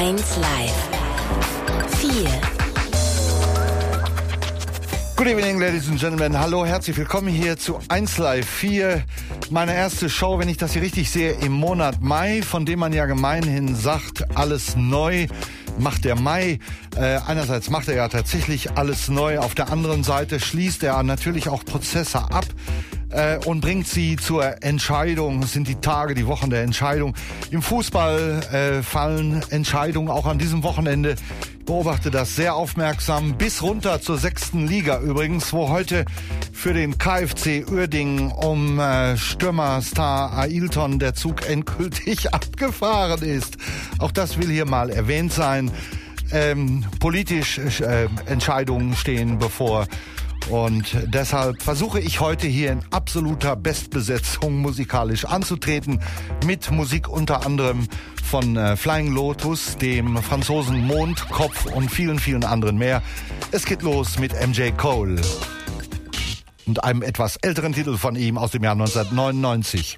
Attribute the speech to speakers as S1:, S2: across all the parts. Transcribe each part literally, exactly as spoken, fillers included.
S1: eins Live. vier.
S2: Good evening, ladies and gentlemen. Hallo, herzlich willkommen hier zu eins Live vier. Meine erste Show, wenn ich das hier richtig sehe, im Monat Mai, von dem man ja gemeinhin sagt, alles neu macht der Mai. Äh, einerseits macht er ja tatsächlich alles neu, auf der anderen Seite schließt er natürlich auch Prozesse ab äh, und bringt sie zur Entscheidung. Es sind die Tage, die Wochen der Entscheidung. Im Fußball äh, fallen Entscheidungen auch an diesem Wochenende. Ich beobachte das sehr aufmerksam, bis runter zur sechsten Liga übrigens, wo heute für den K F C Uerdingen um äh, Stürmerstar Ailton der Zug endgültig abgefahren ist. Auch das will hier mal erwähnt sein. Ähm, politisch äh, Entscheidungen stehen bevor. Und deshalb versuche ich heute hier in absoluter Bestbesetzung musikalisch anzutreten. Mit Musik unter anderem von äh, Flying Lotus, dem Franzosen Mondkopf und vielen, vielen anderen mehr. Es geht los mit M J Cole und einem etwas älteren Titel von ihm aus dem Jahr neunzehnhundertneunundneunzig.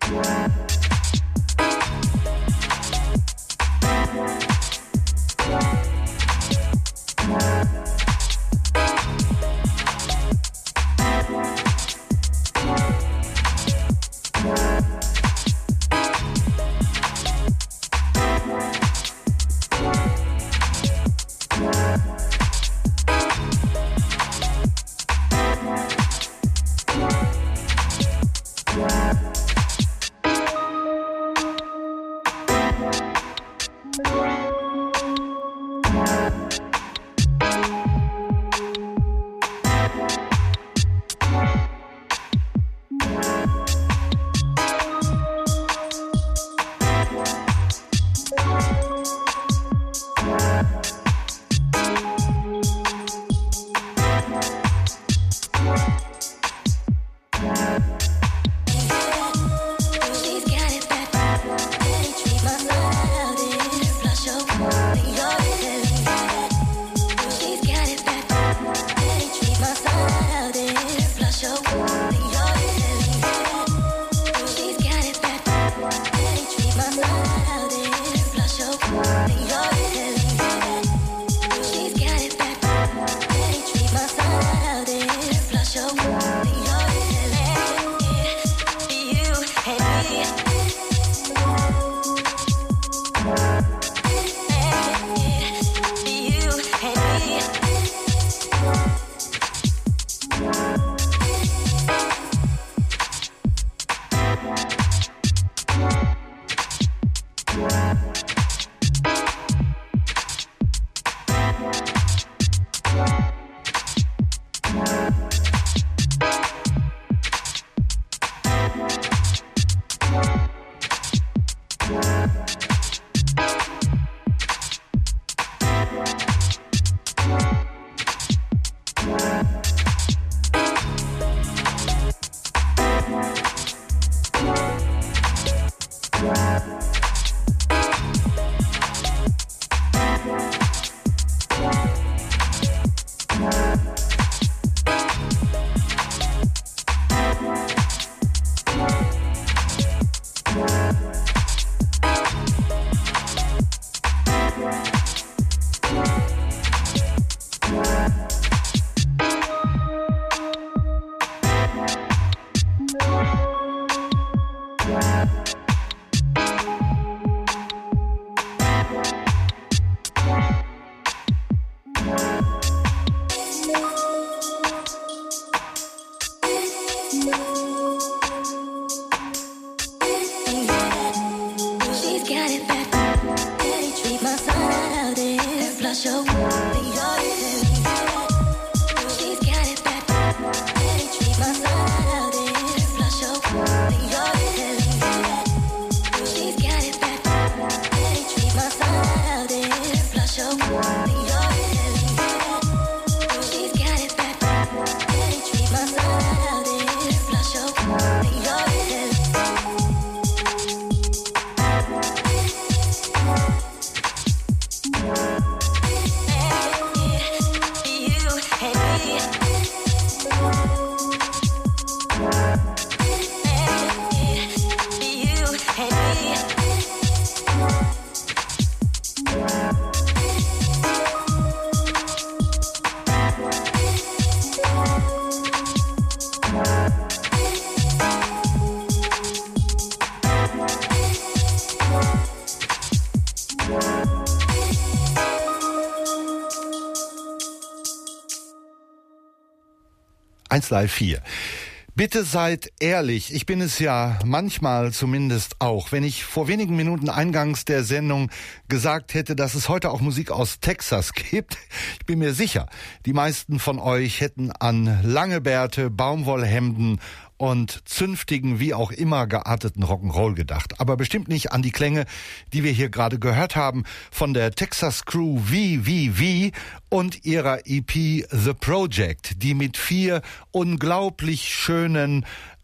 S2: eins Live vier. Bitte seid ehrlich, ich bin es ja manchmal zumindest auch. Wenn ich vor wenigen Minuten eingangs der Sendung gesagt hätte, dass es heute auch Musik aus Texas gibt, ich bin mir sicher, die meisten von euch hätten an lange Bärte, Baumwollhemden und zünftigen, wie auch immer gearteten Rock'n'Roll gedacht. Aber bestimmt nicht an die Klänge, die wir hier gerade gehört haben von der Texas Crew V V V und ihrer E P The Project, die mit vier unglaublich schönen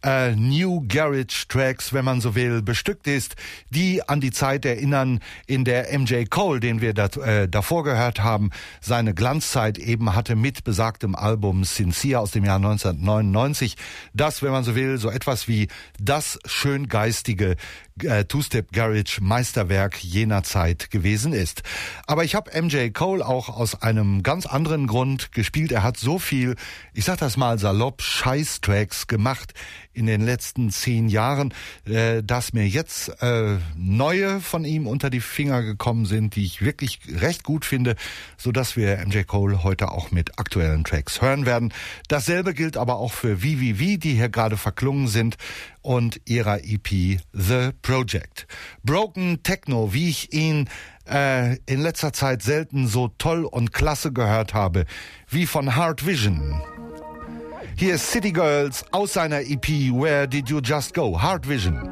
S2: äh, New Garage Tracks, wenn man so will, bestückt ist, die an die Zeit erinnern, in der M J Cole, den wir dat, äh, davor gehört haben, seine Glanzzeit eben hatte mit besagtem Album Sincere aus dem Jahr neunzehnhundertneunundneunzig. Das, wenn man so will, so etwas wie das schön geistige äh, Two-Step Garage Meisterwerk jener Zeit gewesen ist. Aber ich habe M J Cole auch aus einem ganz anderen Grund gespielt. Er hat so viel, ich sag das mal salopp, Scheiß-Tracks gemacht in den letzten zehn Jahren, äh, dass mir jetzt äh, neue von ihm unter die Finger gekommen sind, die ich wirklich recht gut finde, so dass wir M J Cole heute auch mit aktuellen Tracks hören werden. Dasselbe gilt aber auch für V V V, die hier gerade verklungen sind, und ihrer E P The Project. Broken Techno, wie ich ihn äh, in letzter Zeit selten so toll und klasse gehört habe, wie von Hard Vision. Hier ist City Girls aus seiner E P Where Did You Just Go? Hard Vision.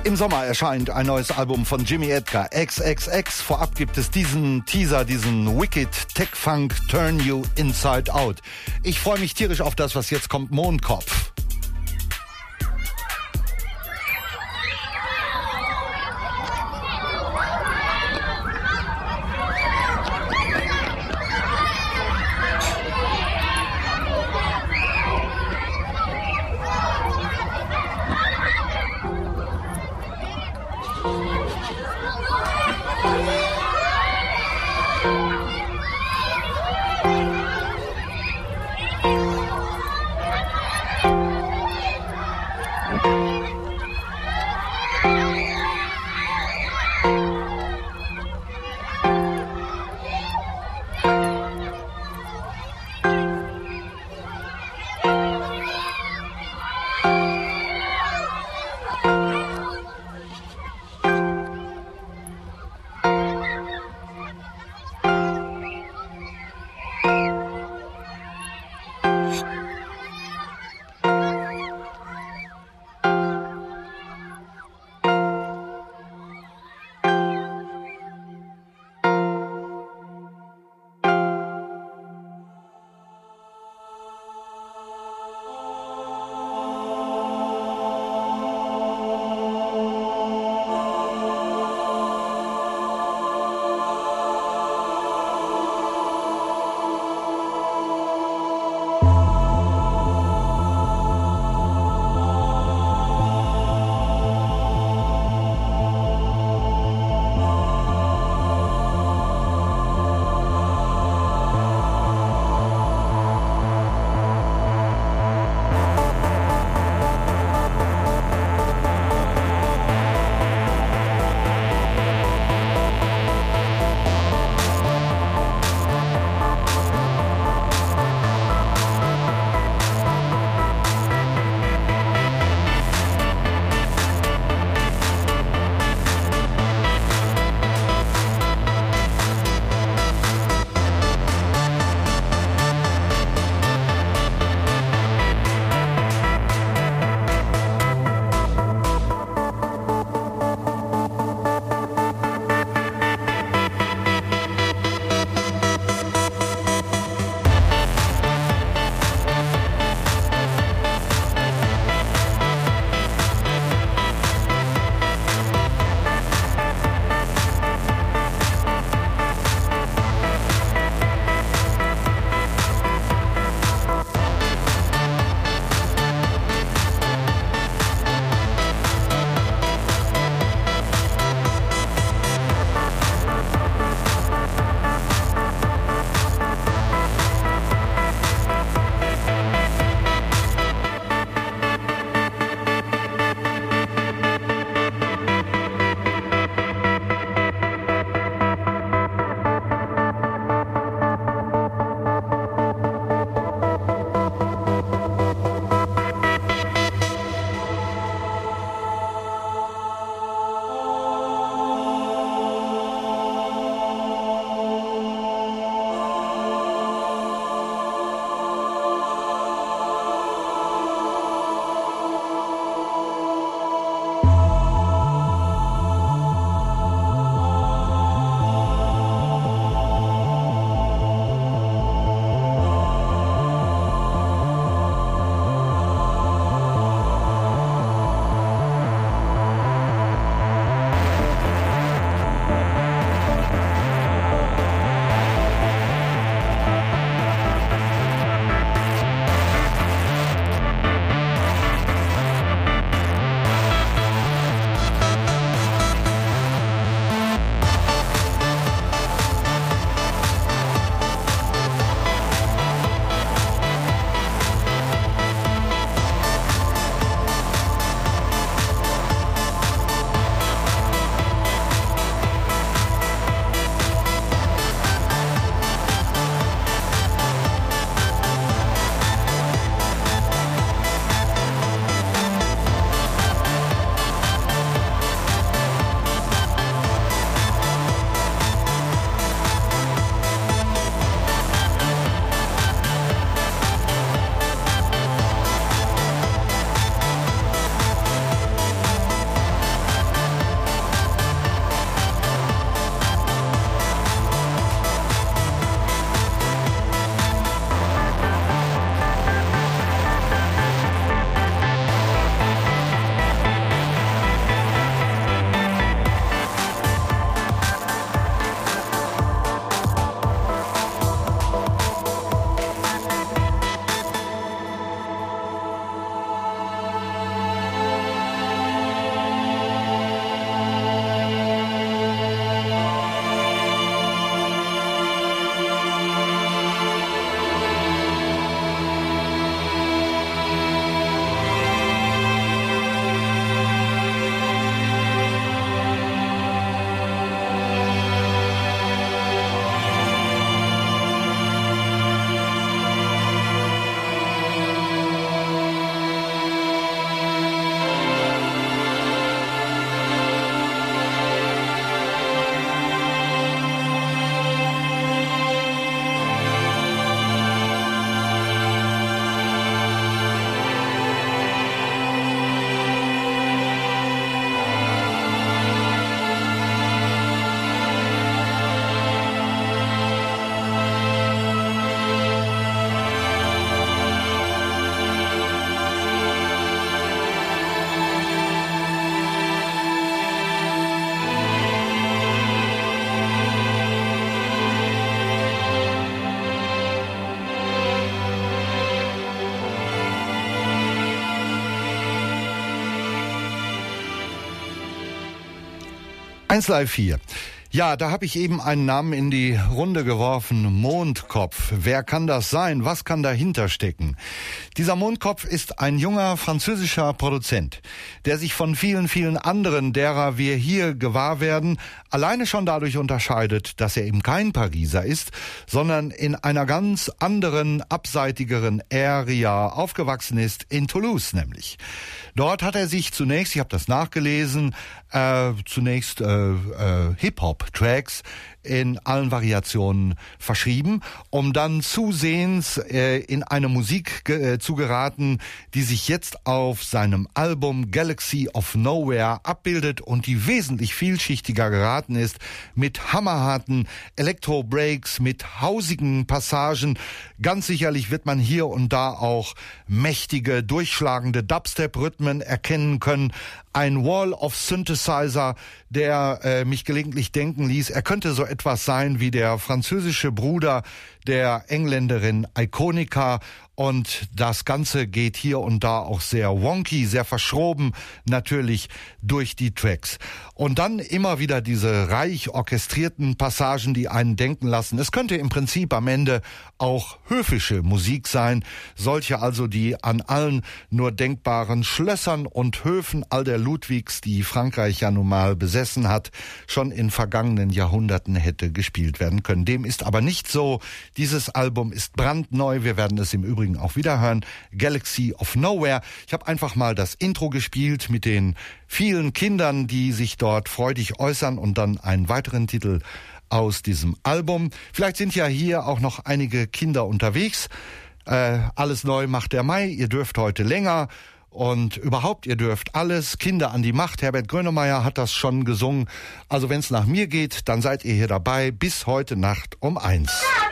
S2: Im Sommer erscheint ein neues Album von Jimmy Edgar, X X X. Vorab gibt es diesen Teaser, diesen Wicked Tech Funk Turn You Inside Out. Ich freue mich tierisch auf das, was jetzt kommt, Mondkopf. eins Live vier. Ja, da habe ich eben einen Namen in die Runde geworfen. Mondkopf. Wer kann das sein? Was kann dahinter stecken? Dieser Mondkopf ist ein junger französischer Produzent, der sich von vielen, vielen anderen, derer wir hier gewahr werden, alleine schon dadurch unterscheidet, dass er eben kein Pariser ist, sondern in einer ganz anderen, abseitigeren Area aufgewachsen ist, in Toulouse nämlich. Dort hat er sich zunächst, ich habe das nachgelesen, äh, zunächst äh, äh, Hip-Hop-Tracks in allen Variationen verschrieben, um dann zusehends äh, in eine Musik äh, zu geraten, die sich jetzt auf seinem Album Galaxy of Nowhere abbildet und die wesentlich vielschichtiger geraten ist, mit hammerharten Elektro-Breaks, mit hausigen Passagen. Ganz sicherlich wird man hier und da auch mächtige, durchschlagende Dubstep-Rhythmen erkennen können. Ein Wall of Synthesizer, der äh, mich gelegentlich denken ließ, er könnte so etwas sein wie der französische Bruder der Engländerin Iconica. Und das Ganze geht hier und da auch sehr wonky, sehr verschroben natürlich durch die Tracks. Und dann immer wieder diese reich orchestrierten Passagen, die einen denken lassen. Es könnte im Prinzip am Ende auch höfische Musik sein. Solche also, die an allen nur denkbaren Schlössern und Höfen all der Ludwigs, die Frankreich ja nun mal besessen hat, schon in vergangenen Jahrhunderten hätte gespielt werden können. Dem ist aber nicht so. Dieses Album ist brandneu. Wir werden es im Übrigen auch wieder hören. Galaxy of Nowhere. Ich habe einfach mal das Intro gespielt mit den vielen Kindern, die sich dort freudig äußern und dann einen weiteren Titel aus diesem Album. Vielleicht sind ja hier auch noch einige Kinder unterwegs. Äh, alles neu macht der Mai. Ihr dürft heute länger. Und überhaupt, ihr dürft alles. Kinder an die Macht. Herbert Grönemeyer hat das schon gesungen. Also wenn es nach mir geht, dann seid ihr hier dabei bis heute Nacht um eins.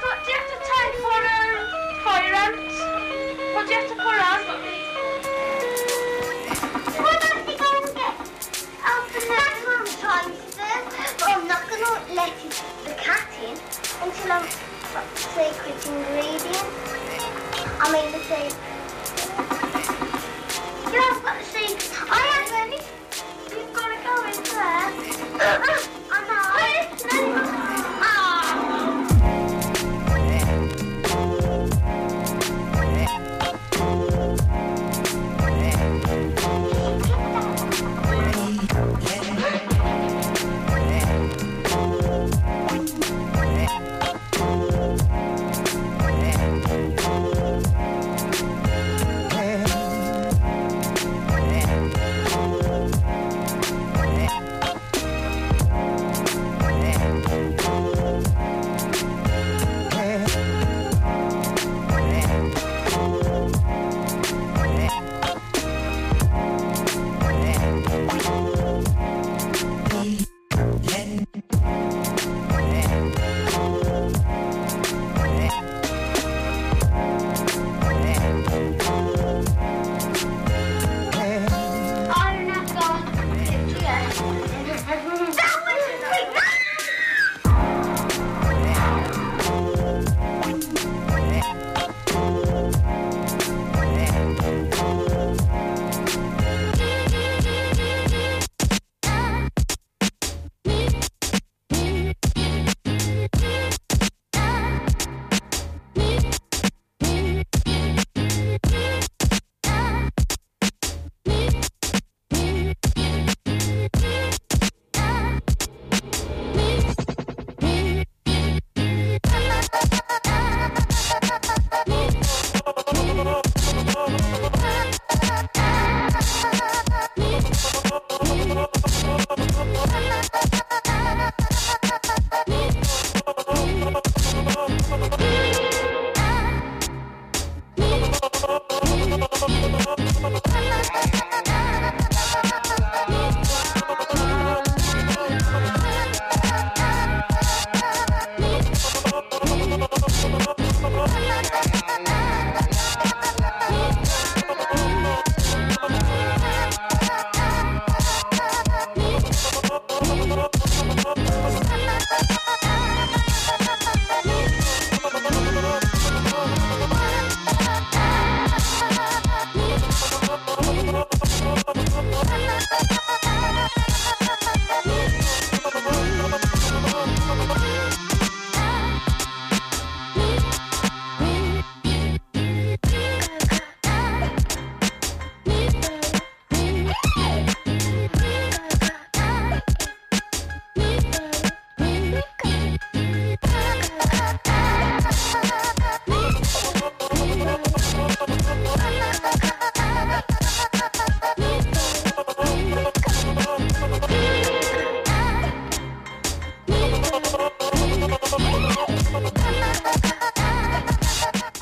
S3: Until I'm sacred ingredient. I mean the same. You know, I've got to see. I am ready. You've got to go in there. I know.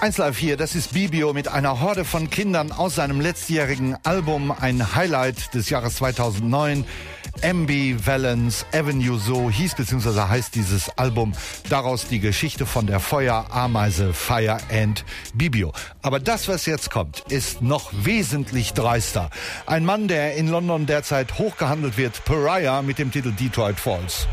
S2: eins Live hier, das ist Bibio mit einer Horde von Kindern aus seinem letztjährigen Album, ein Highlight des Jahres zweitausendneun. Ambivalence Avenue, so hieß bzw. heißt dieses Album. Daraus die Geschichte von der Feuerameise Fire and Bibio. Aber das, was jetzt kommt, ist noch wesentlich dreister. Ein Mann, der in London derzeit hochgehandelt wird, Pariah mit dem Titel Detroit Falls.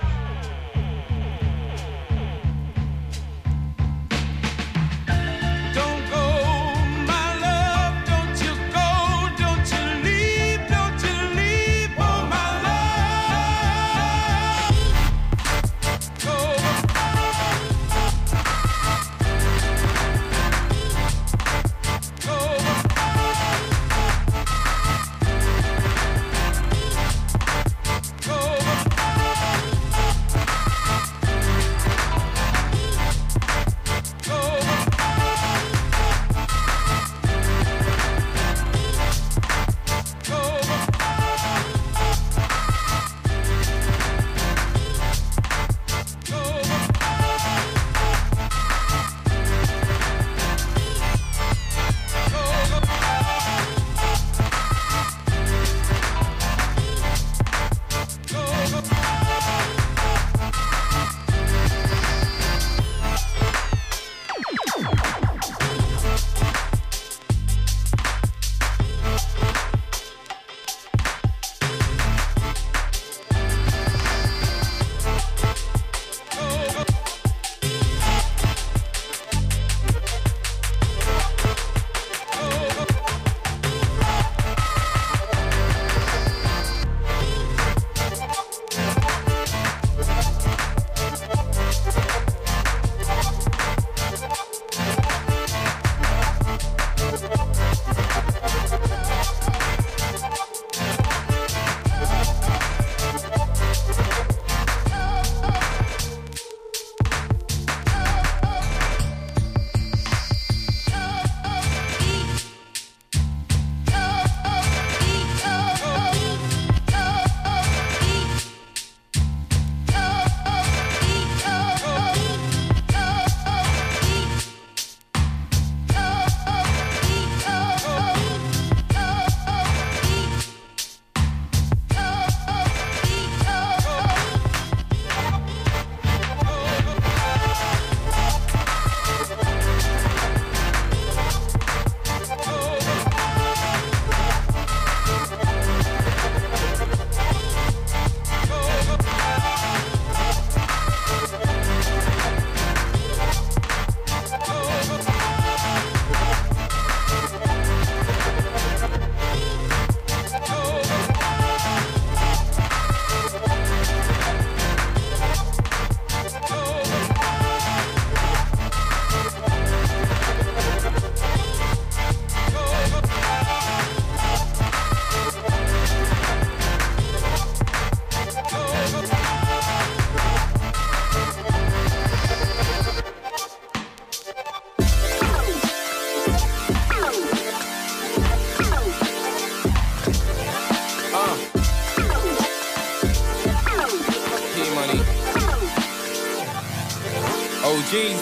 S4: G's.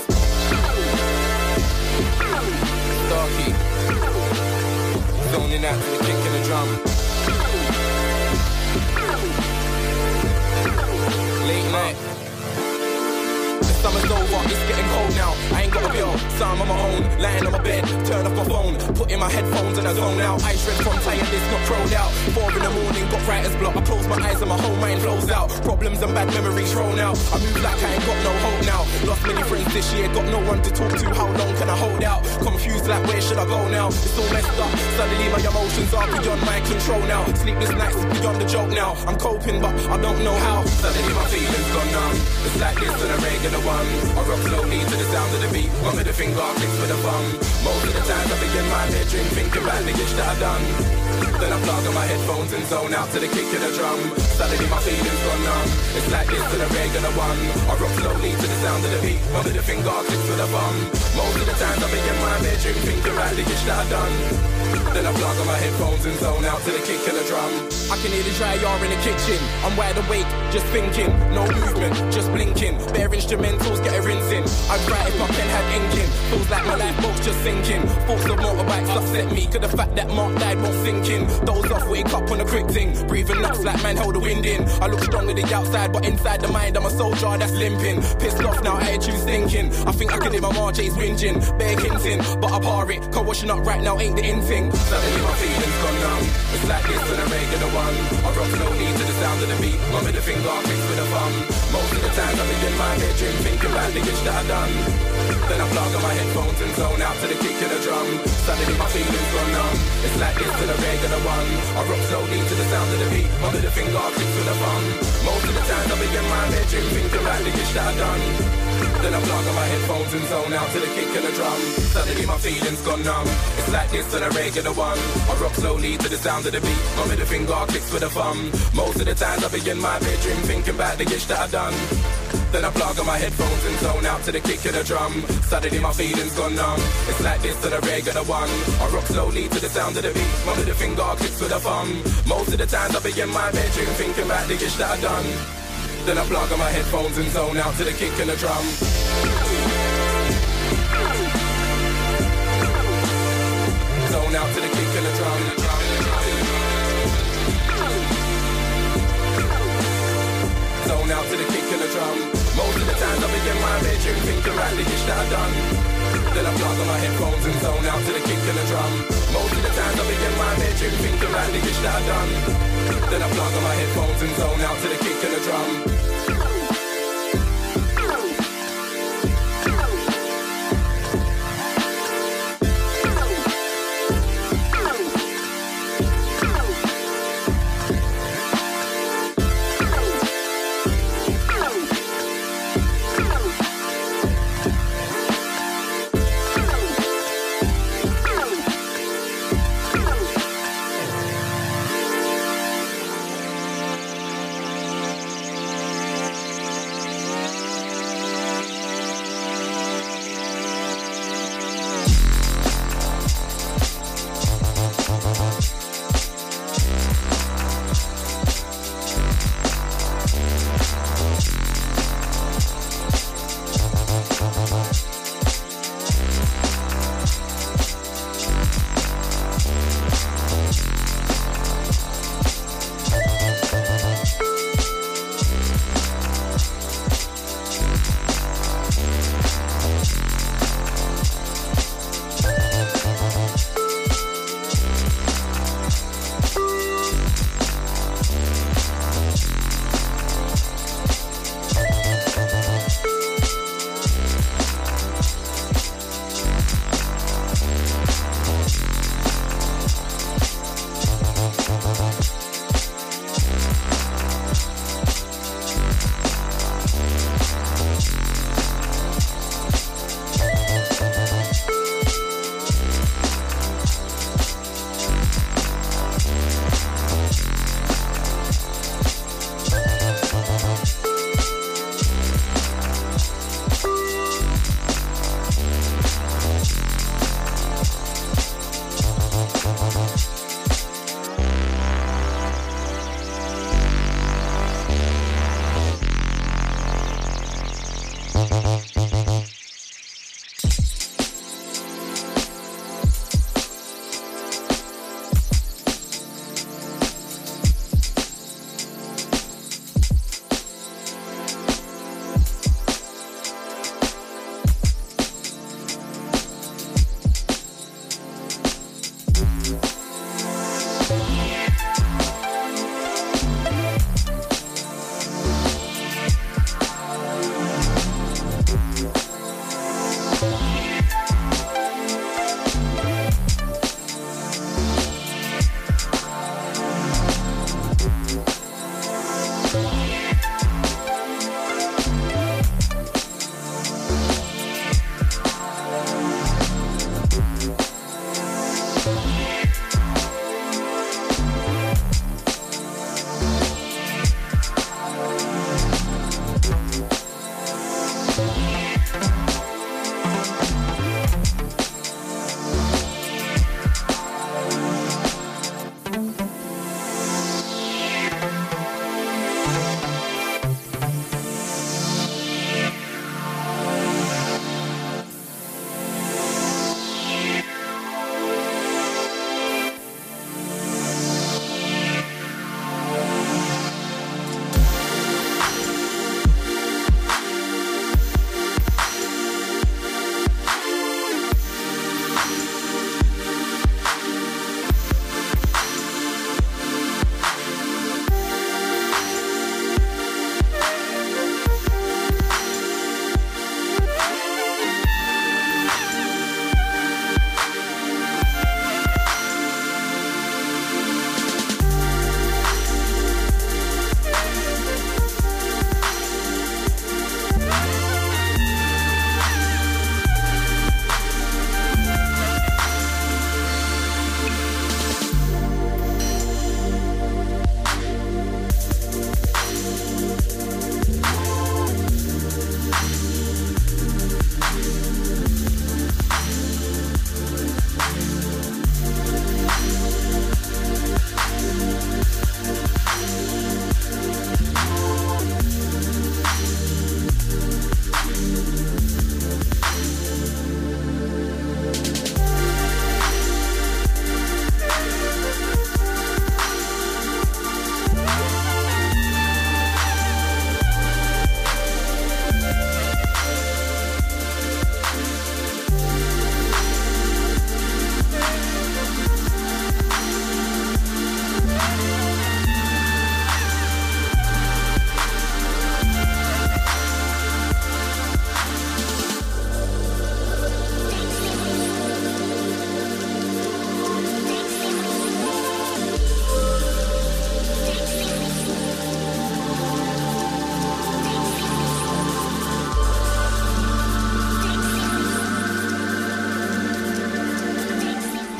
S4: Starkey. Zoning out to the kick and the drum. Late night. Summer's over, it's getting cold now. I ain't got a bill, so I'm on my own. Lying on my bed, turn off my phone. Put in my headphones and I zone out. Eyes red from tired, it's not proud out. Four in the morning, got writer's block. I close my eyes and my whole mind flows out. Problems and bad memories thrown out. I move like I ain't got no hope now. Lost many friends this year, got no one to talk to. How long can I hold out? Confused like where should I go now? It's all messed up. Suddenly my emotions are beyond my control now. Sleepless nights is beyond the joke now. I'm coping but I don't know how. Suddenly my feelings gone numb. It's like this and a regular one. I rock slowly to the sound of the beat. One with the finger, clicks for the thumb. Most of the times I be in my bedroom thinking about the ish that I done. Then I plug on my headphones and zone out to the kick of the drum. Suddenly my feelings gone numb. It's like this and a regular one. I rock slowly to the sound of the beat. One with the finger, clicks for the thumb. Most of the times I be in my bedroom thinking about the ish that I done. Then I plug on my headphones and zone out to the kick and the drum. I can hear the dry yard in the kitchen. I'm wide awake, just thinking. No movement, just blinking. Bare instrumentals get a rinsing. I'd write if my pen had inking. Feels like my life boat's just sinking. Thoughts of motorbikes upset me. Cause the fact that Mark died won't sink in. Doze off, wake up on a quick thing. Breathing nuts like man held the wind in. I look strong on the outside, but inside the mind I'm a soldier that's limping. Pissed off now, attitude stinking. I think I can hear my R J's whinging. Bare hinting, but I bar it. Cause washing up right now ain't the in thing. Suddenly my feelings gone numb. It's like this to the regular one. I rock slowly to the sound of the beat. My middle finger kicks with a thumb. Most of the time I'm in my bedroom thinking about the itch that I done. Then I plug on my headphones and zone out to the kick of the drum. Suddenly my feelings gone numb. It's like this to the regular one. I rock slowly to the sound of the beat. My middle finger kicks with a thumb. Most of the time I'm in my bedroom thinking about the itch that I done. Then I plug on my headphones and zone out to the kick and the drum. Suddenly my feelings gone numb. It's like this to the regular one. I rock slowly to the sound of the beat. My middle finger clicks with a thumb. Most of the times I be in my bedroom thinking about the itch that I done. Then I plug on my headphones and zone out to the kick of the drum. Suddenly my feelings gone numb. It's like this to the regular one. I rock slowly to the sound of the beat. My middle finger clicks with a thumb. Most of the times I be in my bedroom thinking about the itch that I done. Then I plug on my headphones and zone out to the kick and the drum. Zone out to the kick and the drum. Zone out to the kick and the drum. Most of the times I be in my bedroom thinking about the itch that I done. Then I plug on my headphones and zone out to the kick and the drum. Most of the times I be in my bedroom thinking about the itch that I done. Then I plug on my headphones and zone out to the kick and the drum.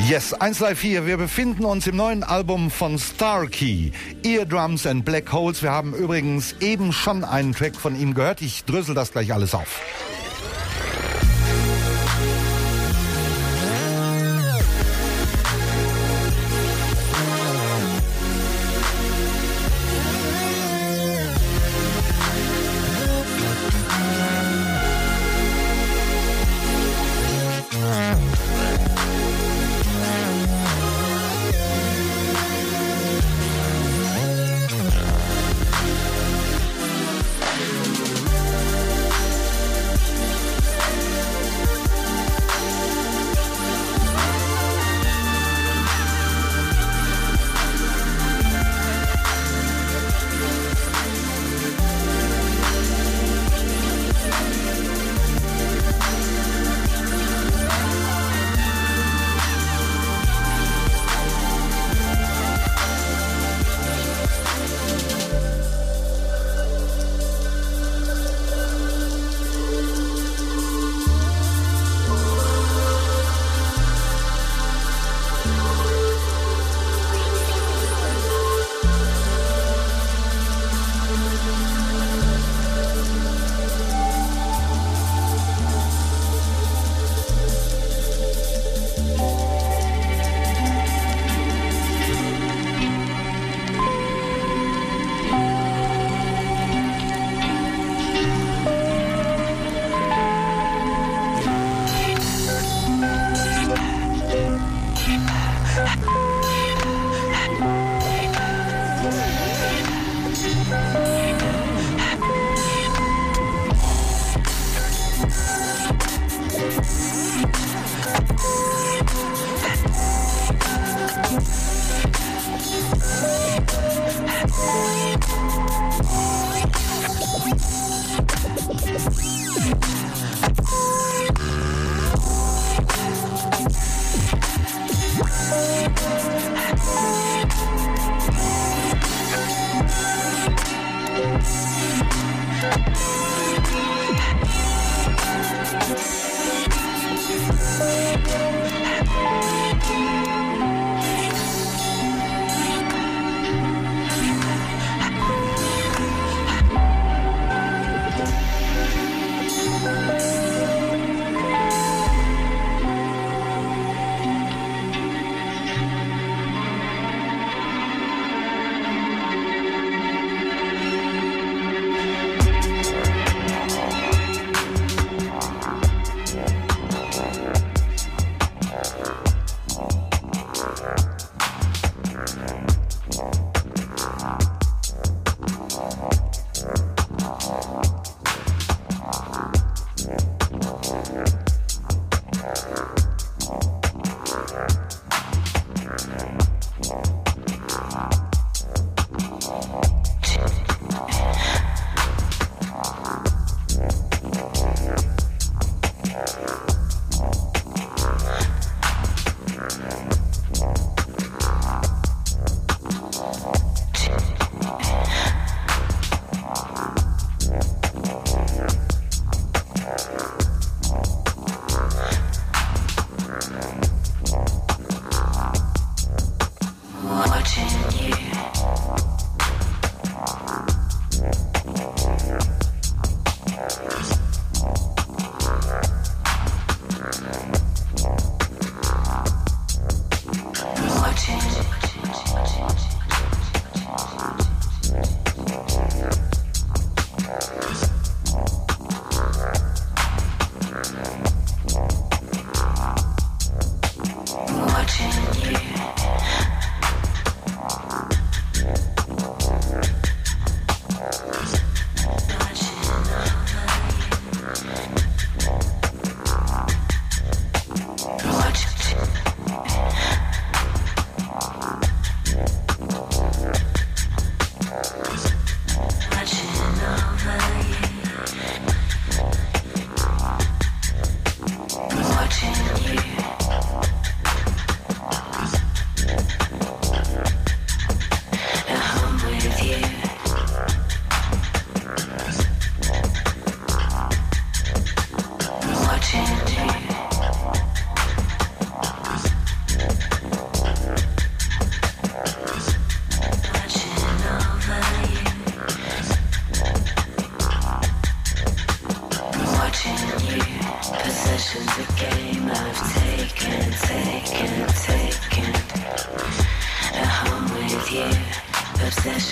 S2: Yes, eins Live vier. Wir befinden uns im neuen Album von Starkey, Eardrums and Black Holes. Wir haben übrigens eben schon einen Track von ihm gehört. Ich drösel das gleich alles auf.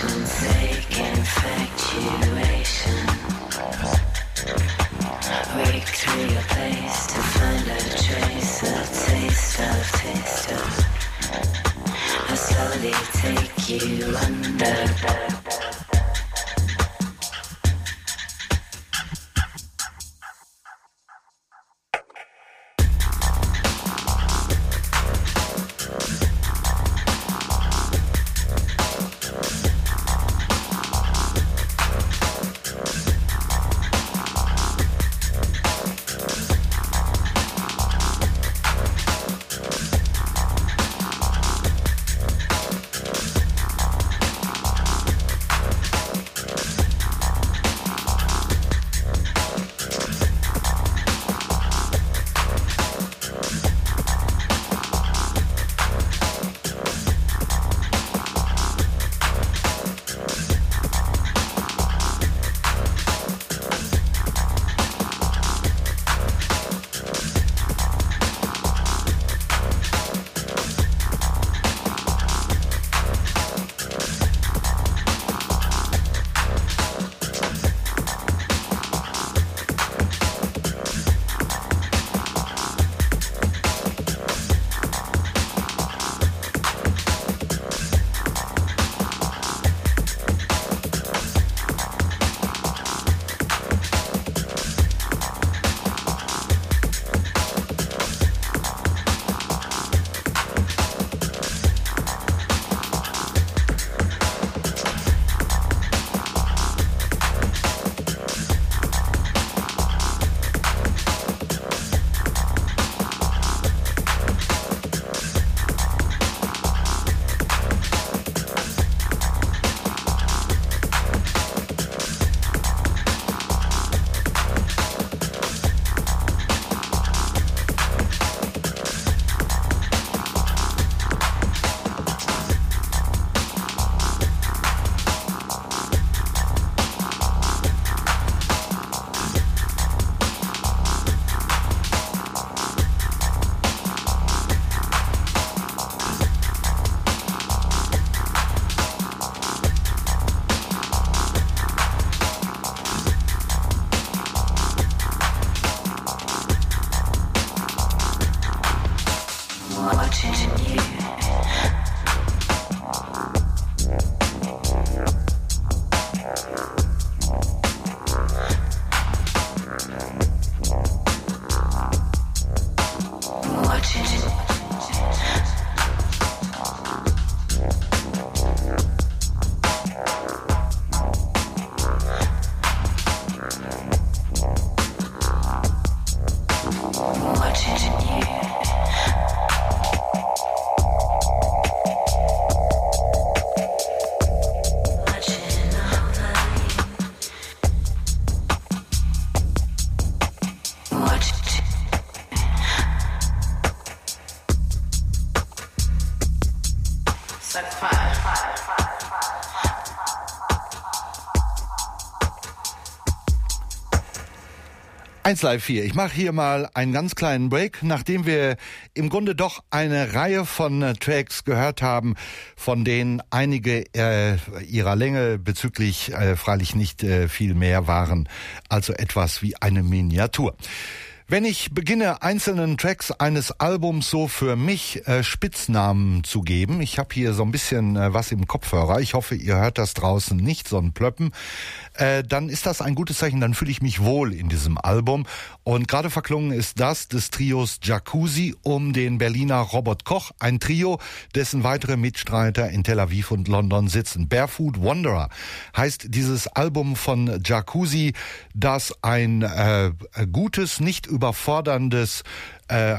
S2: eins Live vier. Ich mache hier mal einen ganz kleinen Break, nachdem wir im Grunde doch eine Reihe von äh, Tracks gehört haben, von denen einige äh, ihrer Länge bezüglich äh, freilich nicht äh, viel mehr waren, also etwas wie eine Miniatur. Wenn ich beginne, einzelnen Tracks eines Albums so für mich äh, Spitznamen zu geben, ich habe hier so ein bisschen äh, was im Kopfhörer, ich hoffe, ihr hört das draußen nicht, so ein Plöppen, äh, dann ist das ein gutes Zeichen, dann fühle ich mich wohl in diesem Album. Und gerade verklungen ist das des Trios Jacuzzi um den Berliner Robert Koch, ein Trio, dessen weitere Mitstreiter in Tel Aviv und London sitzen. Barefoot Wanderer heißt dieses Album von Jacuzzi, das ein äh, gutes, nicht überforderndes, äh,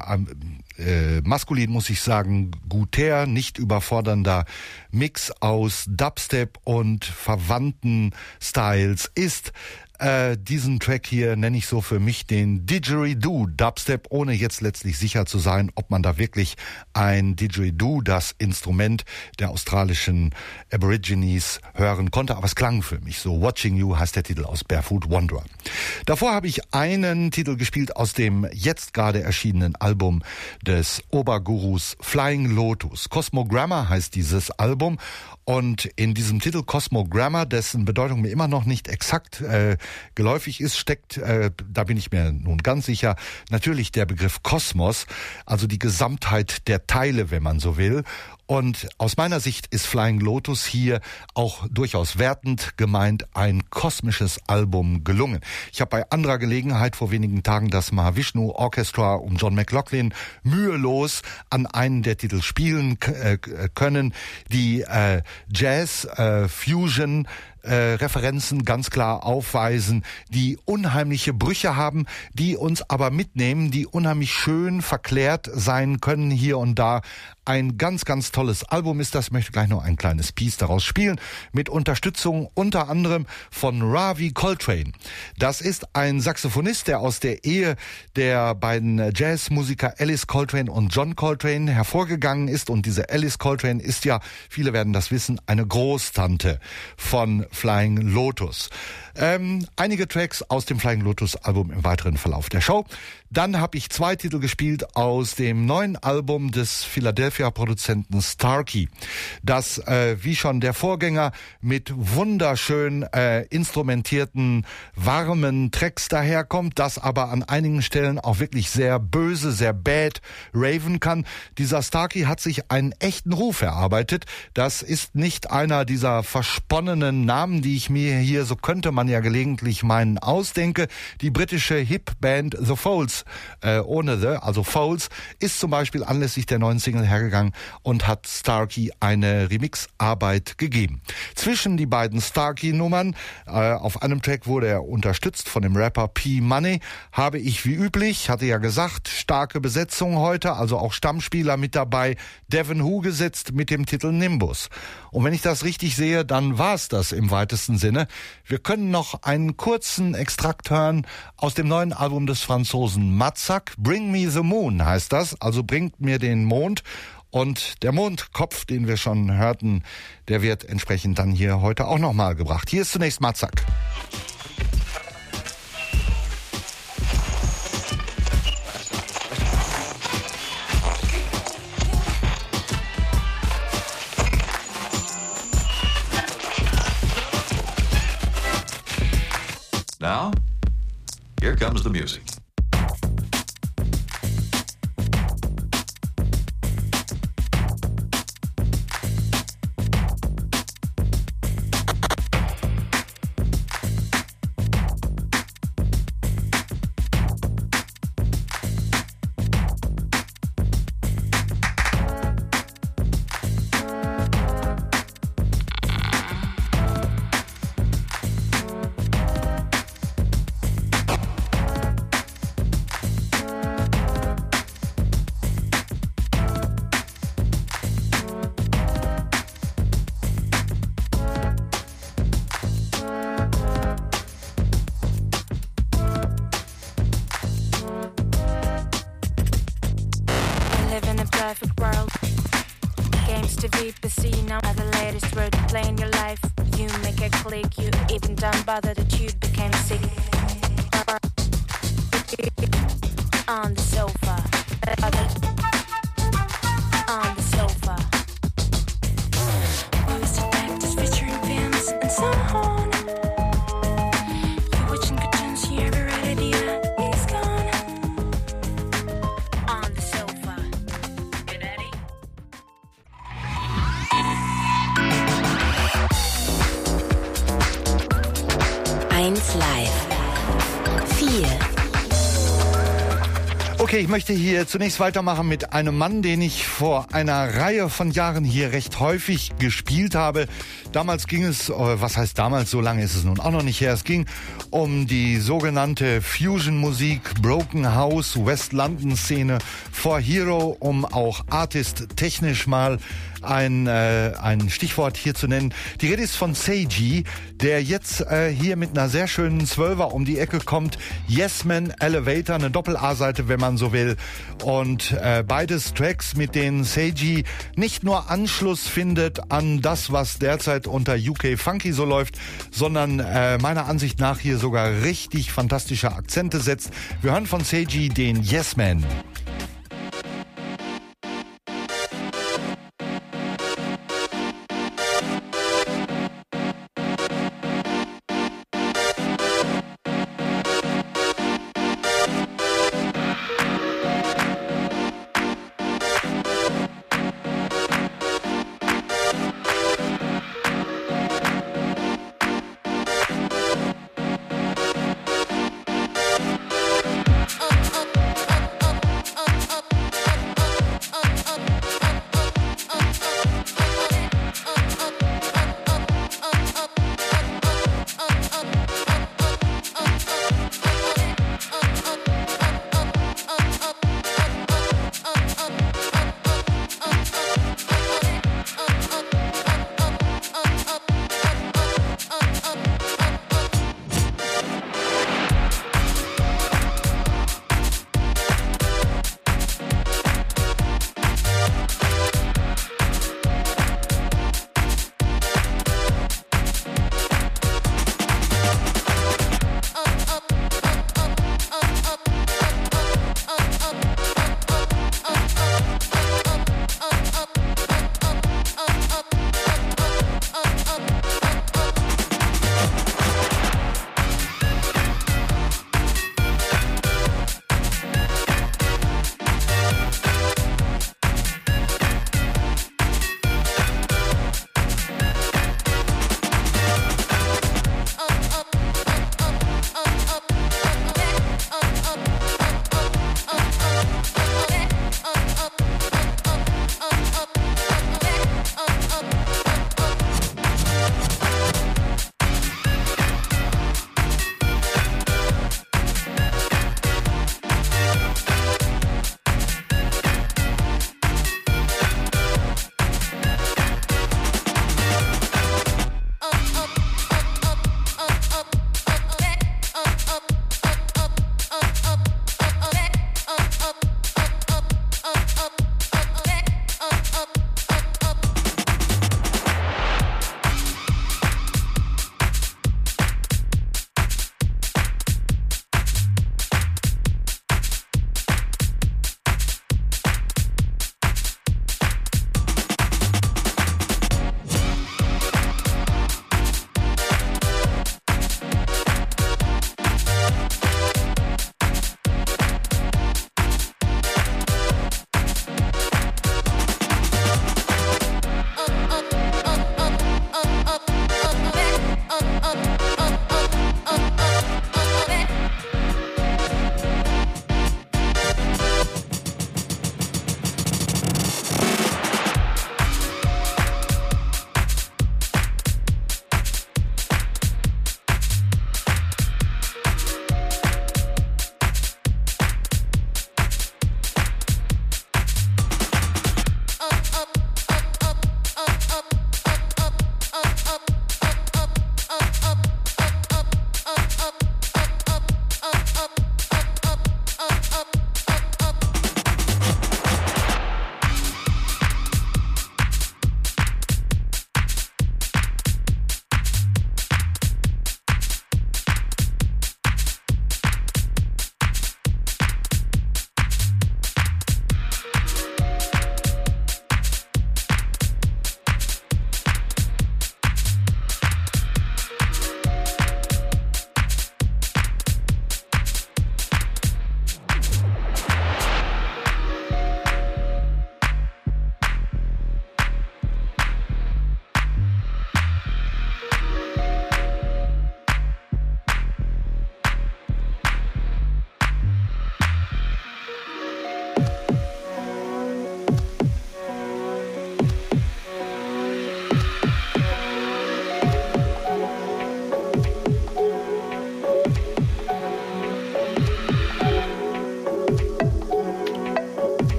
S2: äh, maskulin muss ich sagen, guter, nicht überfordernder Mix aus Dubstep und verwandten Styles ist. Äh, diesen Track hier nenne ich so für mich den Didgeridoo Dubstep, ohne jetzt letztlich sicher zu sein, ob man da wirklich ein Didgeridoo, das Instrument der australischen Aborigines, hören konnte. Aber es klang für mich so. Watching You heißt der Titel aus Barefoot Wanderer. Davor habe ich einen Titel gespielt aus dem jetzt gerade erschienenen Album des Obergurus Flying Lotus. Cosmogramma heißt dieses Album. Und in diesem Titel Cosmogramma, dessen Bedeutung mir immer noch nicht exakt äh, geläufig ist, steckt, äh, da bin ich mir nun ganz sicher, natürlich der Begriff Kosmos, also die Gesamtheit der Teile, wenn man so will. Und aus meiner Sicht ist Flying Lotus hier auch durchaus wertend gemeint, ein kosmisches Album gelungen. Ich habe bei anderer Gelegenheit vor wenigen Tagen das Mahavishnu Orchestra um John McLaughlin mühelos an einen der Titel spielen äh, können, die äh, Jazz, äh, Fusion, Äh, Referenzen ganz klar aufweisen, die unheimliche Brüche haben, die uns aber mitnehmen, die unheimlich schön verklärt sein können hier und da. Ein ganz, ganz tolles Album ist das. Ich möchte gleich noch ein kleines Piece daraus spielen, mit Unterstützung unter anderem von Ravi Coltrane. Das ist ein Saxophonist, der aus der Ehe der beiden Jazzmusiker Alice Coltrane und John Coltrane hervorgegangen ist. Und diese Alice Coltrane ist ja, viele werden das wissen, eine Großtante von Flying Lotus. Ähm, einige Tracks aus dem Flying Lotus Album im weiteren Verlauf der Show. Dann habe ich zwei Titel gespielt aus dem neuen Album des Philadelphia-Produzenten Starkey, das äh, wie schon der Vorgänger mit wunderschön äh, instrumentierten, warmen Tracks daherkommt, das aber an einigen Stellen auch wirklich sehr böse, sehr bad raven kann. Dieser Starkey hat sich einen echten Ruf erarbeitet. Das ist nicht einer dieser versponnenen Namen, die ich mir hier, so könnte man ja gelegentlich meinen, ausdenke. Die britische Hip-Band The Folds, äh, ohne The, also Folds, ist zum Beispiel anlässlich der neuen Single hergegangen und hat Starkey eine Remixarbeit gegeben. Zwischen die beiden Starkey-Nummern, äh, auf einem Track wurde er unterstützt von dem Rapper P Money, habe ich wie üblich, hatte ja gesagt, starke Besetzung heute, also auch Stammspieler mit dabei, Devin Hu gesetzt mit dem Titel Nimbus. Und wenn ich das richtig sehe, dann war es das im weitesten Sinne. Wir können noch einen kurzen Extrakt hören aus dem neuen Album des Franzosen Matzak. Bring Me the Moon heißt das, also bringt mir den Mond. Und der Mondkopf, den wir schon hörten, der wird entsprechend dann hier heute auch nochmal gebracht. Hier ist zunächst Matzak.
S5: Now, here comes the music.
S6: Perfect world. Games to V P C, now the latest word to play in your life. You make a click, you even don't bother that you became sick. On the sofa. On the sofa. Used to actors featuring films and so on. You're watching cartoons, you have a right idea. It's gone. On the sofa.
S1: eins Live. vier.
S2: Okay, ich möchte hier zunächst weitermachen mit einem Mann, den ich vor einer Reihe von Jahren hier recht häufig gespielt habe. Damals ging es, was heißt damals, so lange ist es nun auch noch nicht her, es ging um die sogenannte Fusion-Musik, Broken House, West London-Szene, For Hero, um auch Artist technisch mal ein, äh, ein Stichwort hier zu nennen. Die Rede ist von Seiji, der jetzt äh, hier mit einer sehr schönen Zwölfer um die Ecke kommt. Yes Man Elevator, eine Doppel-A-Seite, wenn man so will. Und äh, beides Tracks, mit denen Seiji nicht nur Anschluss findet an das, was derzeit unter U K Funky so läuft, sondern äh, meiner Ansicht nach hier sogar richtig fantastische Akzente setzt. Wir hören von Seiji den Yes Man.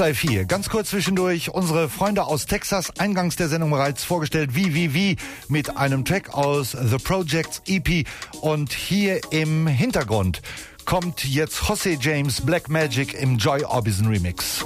S2: Live vier, ganz kurz zwischendurch, unsere Freunde aus Texas, eingangs der Sendung bereits vorgestellt, wie, wie, wie, mit einem Track aus The Projects E P. Und hier im Hintergrund kommt jetzt Jose James Black Magic im Joy Orbison Remix.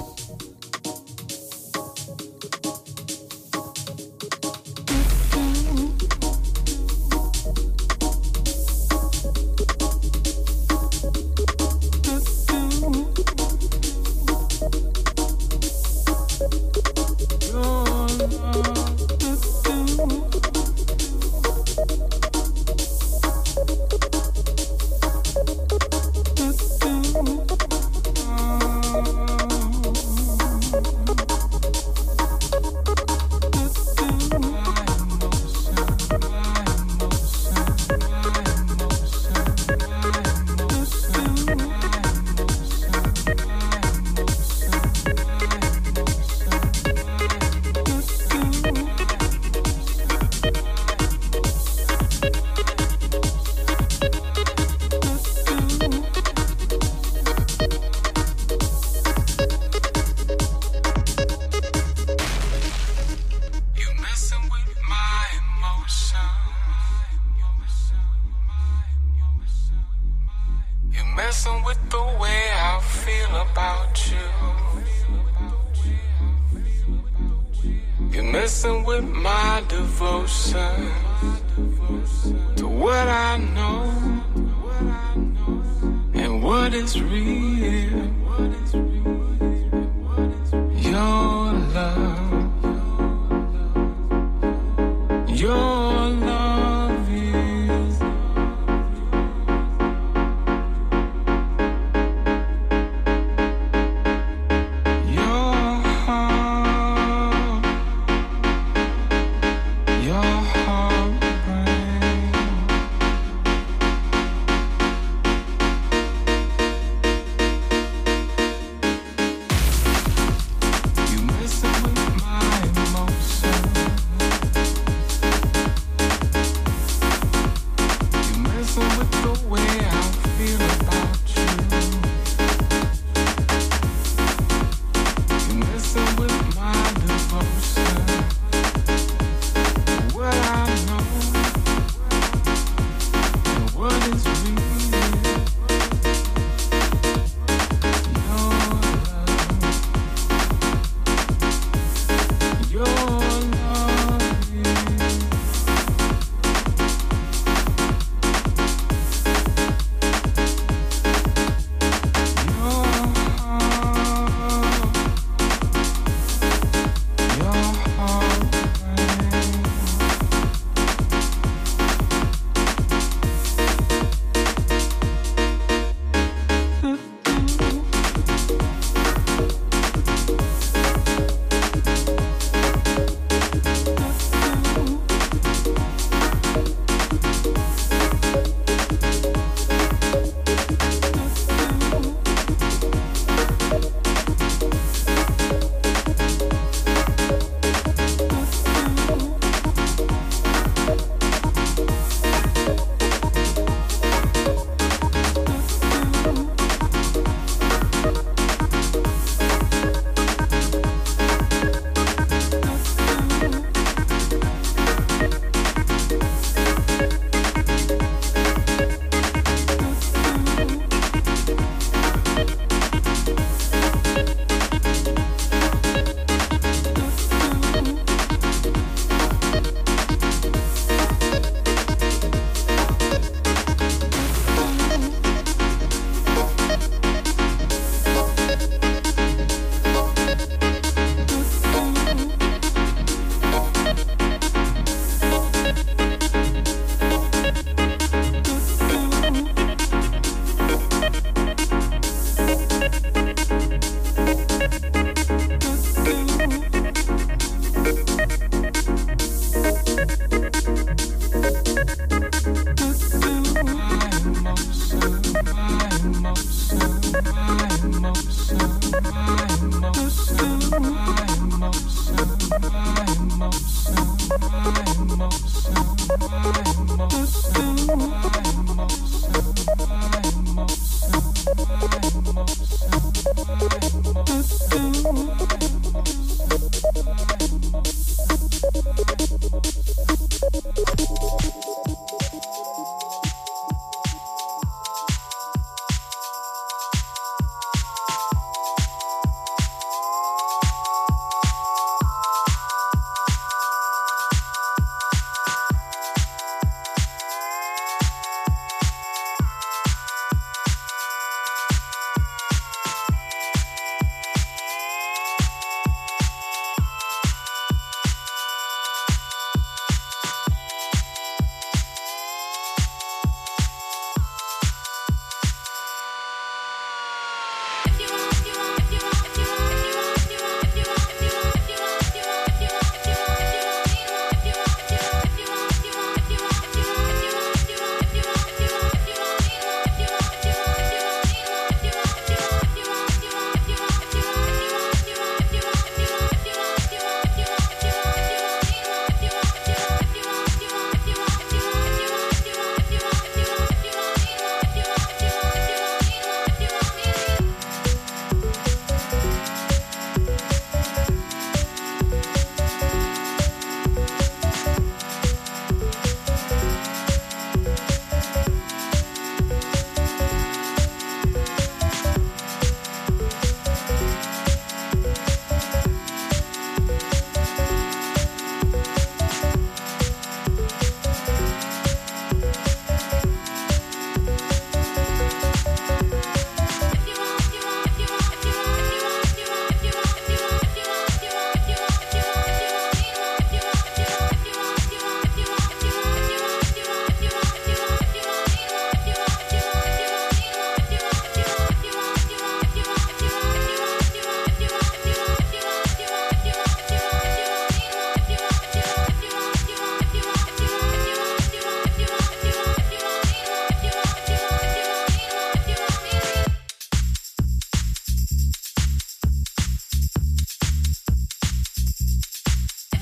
S7: Emotion, emotion, emotion.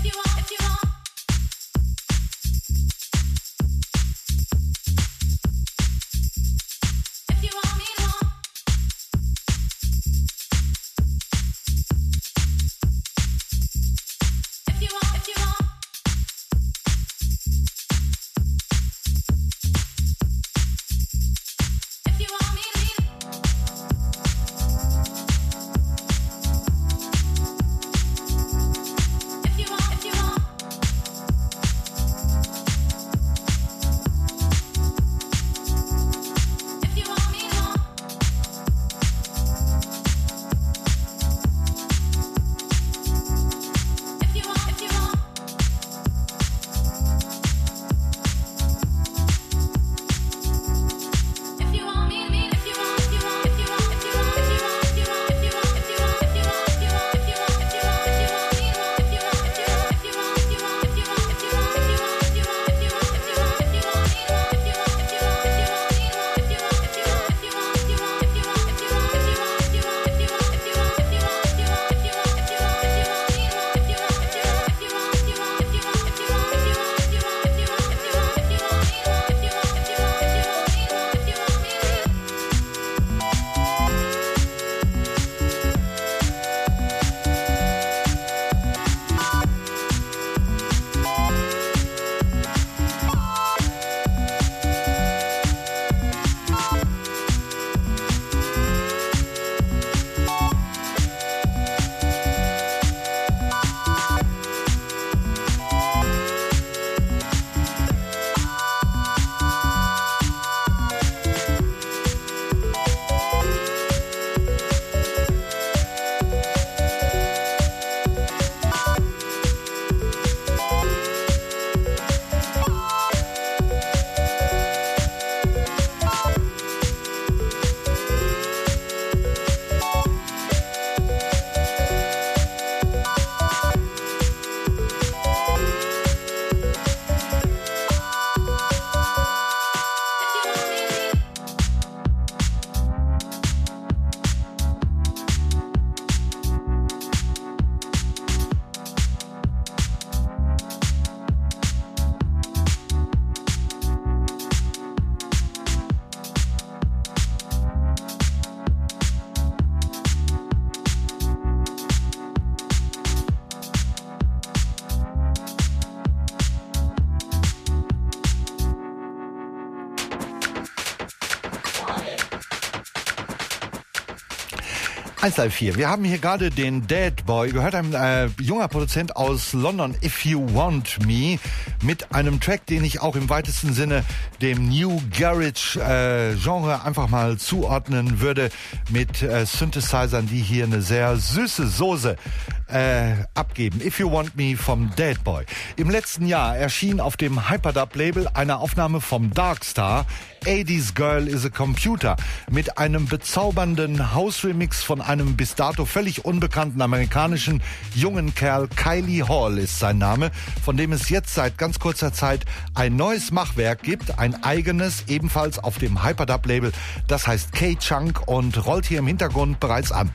S2: eins Live vier. Wir haben hier gerade den Dead Boy gehört, ein äh, junger Produzent aus London, If You Want Me, mit einem Track, den ich auch im weitesten Sinne dem New Garage äh, Genre einfach mal zuordnen würde, mit äh, Synthesizern, die hier eine sehr süße Soße äh, abgeben. If You Want Me vom Dead Boy. Im letzten Jahr erschien auf dem Hyperdub-Label eine Aufnahme vom Darkstar, eighties Girl is a Computer, mit einem bezaubernden House-Remix von einem bis dato völlig unbekannten amerikanischen jungen Kerl. Kylie Hall ist sein Name, von dem es jetzt seit ganz kurzer Zeit ein neues Machwerk gibt, ein eigenes, ebenfalls auf dem Hyperdub-Label, das heißt K-Chunk und rollt hier im Hintergrund bereits an.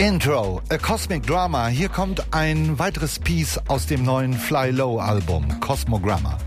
S2: Intro, A Cosmic Drama. Hier kommt ein weiteres Piece aus dem neuen Fly Low Album, Cosmogramma.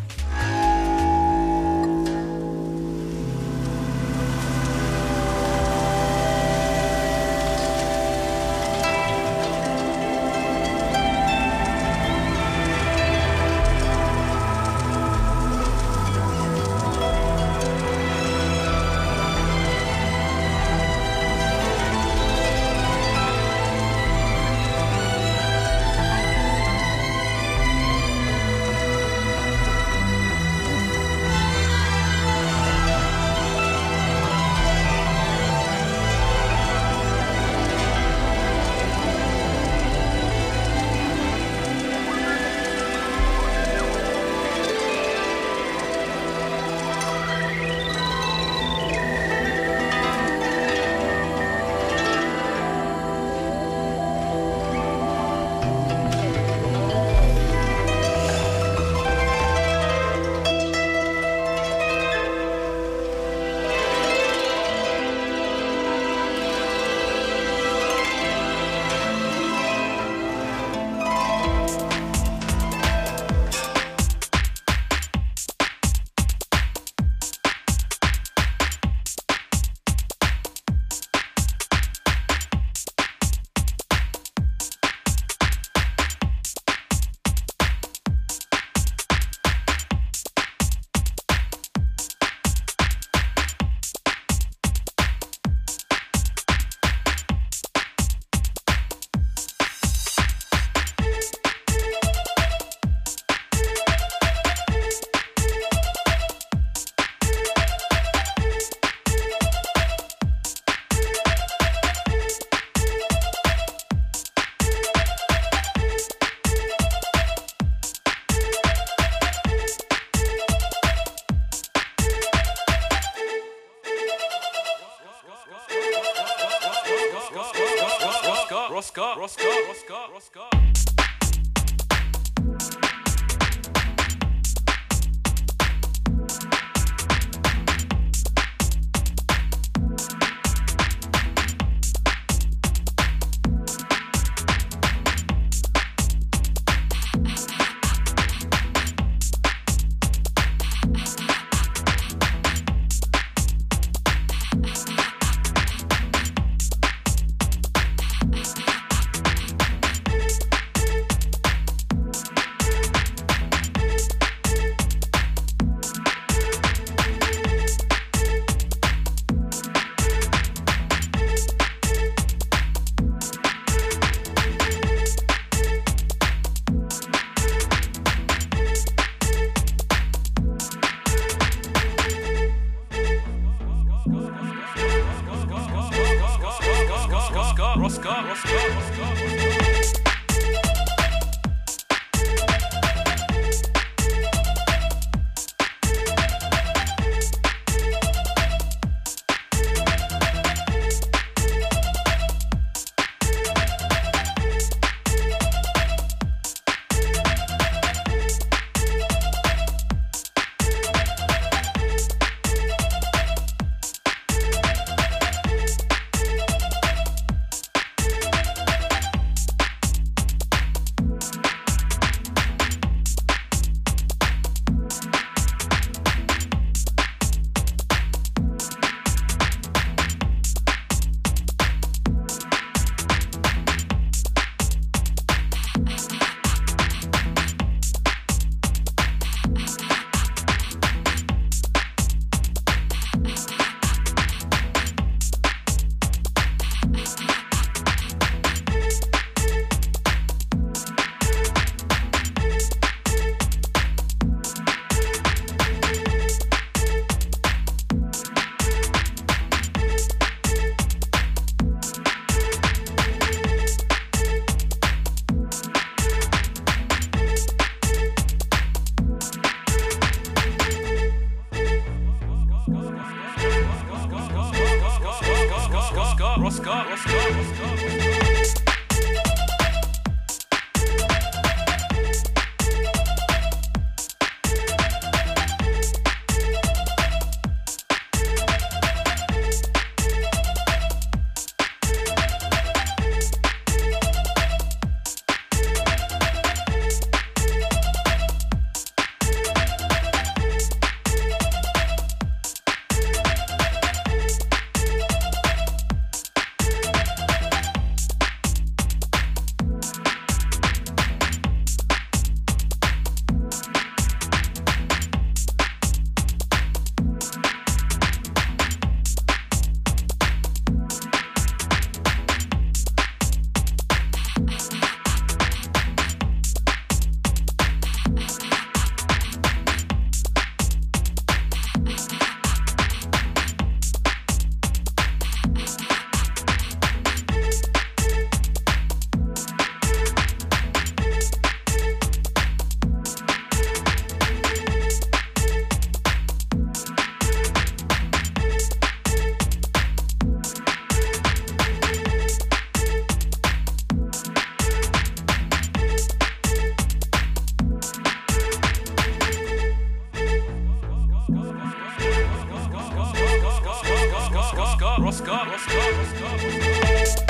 S7: Rosca, Rosca, Rosca, Rosca. Roscoe, Roscoe, Roscoe.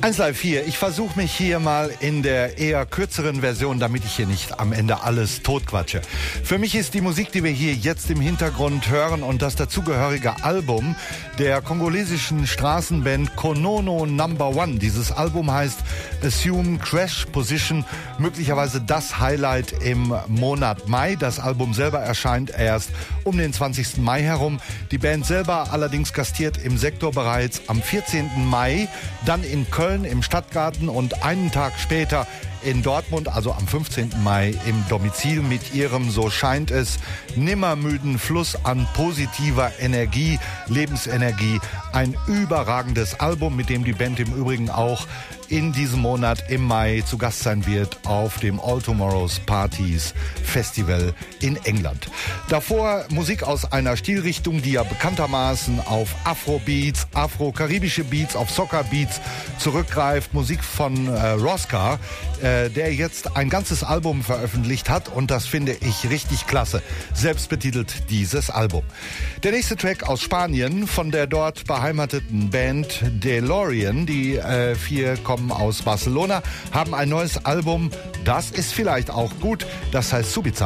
S2: eins Live vier, ich versuche mich hier mal in der eher kürzeren Version, damit ich hier nicht am Ende alles totquatsche. Für mich ist die Musik, die wir hier jetzt im Hintergrund hören und das dazugehörige Album der kongolesischen Straßenband Konono Number One. Dieses Album heißt Assume Crash Position, möglicherweise das Highlight im Monat Mai. Das Album selber erscheint erst um den zwanzigsten Mai herum. Die Band selber allerdings gastiert im Sektor bereits am vierzehnten Mai, dann in Köln im Stadtgarten und einen Tag später in Dortmund, also am fünfzehnten Mai im Domizil mit ihrem, so scheint es, nimmermüden Fluss an positiver Energie, Lebensenergie. Ein überragendes Album, mit dem die Band im Übrigen auch in diesem Monat im Mai zu Gast sein wird auf dem All Tomorrow's Parties Festival in England. Davor Musik aus einer Stilrichtung, die ja bekanntermaßen auf Afro-Beats, afro-karibische Beats, auf Soca-Beats zurückgreift. Musik von äh, Rosca, äh, der jetzt ein ganzes Album veröffentlicht hat und das finde ich richtig klasse. Selbst betitelt dieses Album. Der nächste Track aus Spanien von der dort beheimateten Band DeLorean. Die äh, vier kommen aus Barcelona, haben ein neues Album, das ist vielleicht auch gut, das heißt Subiza.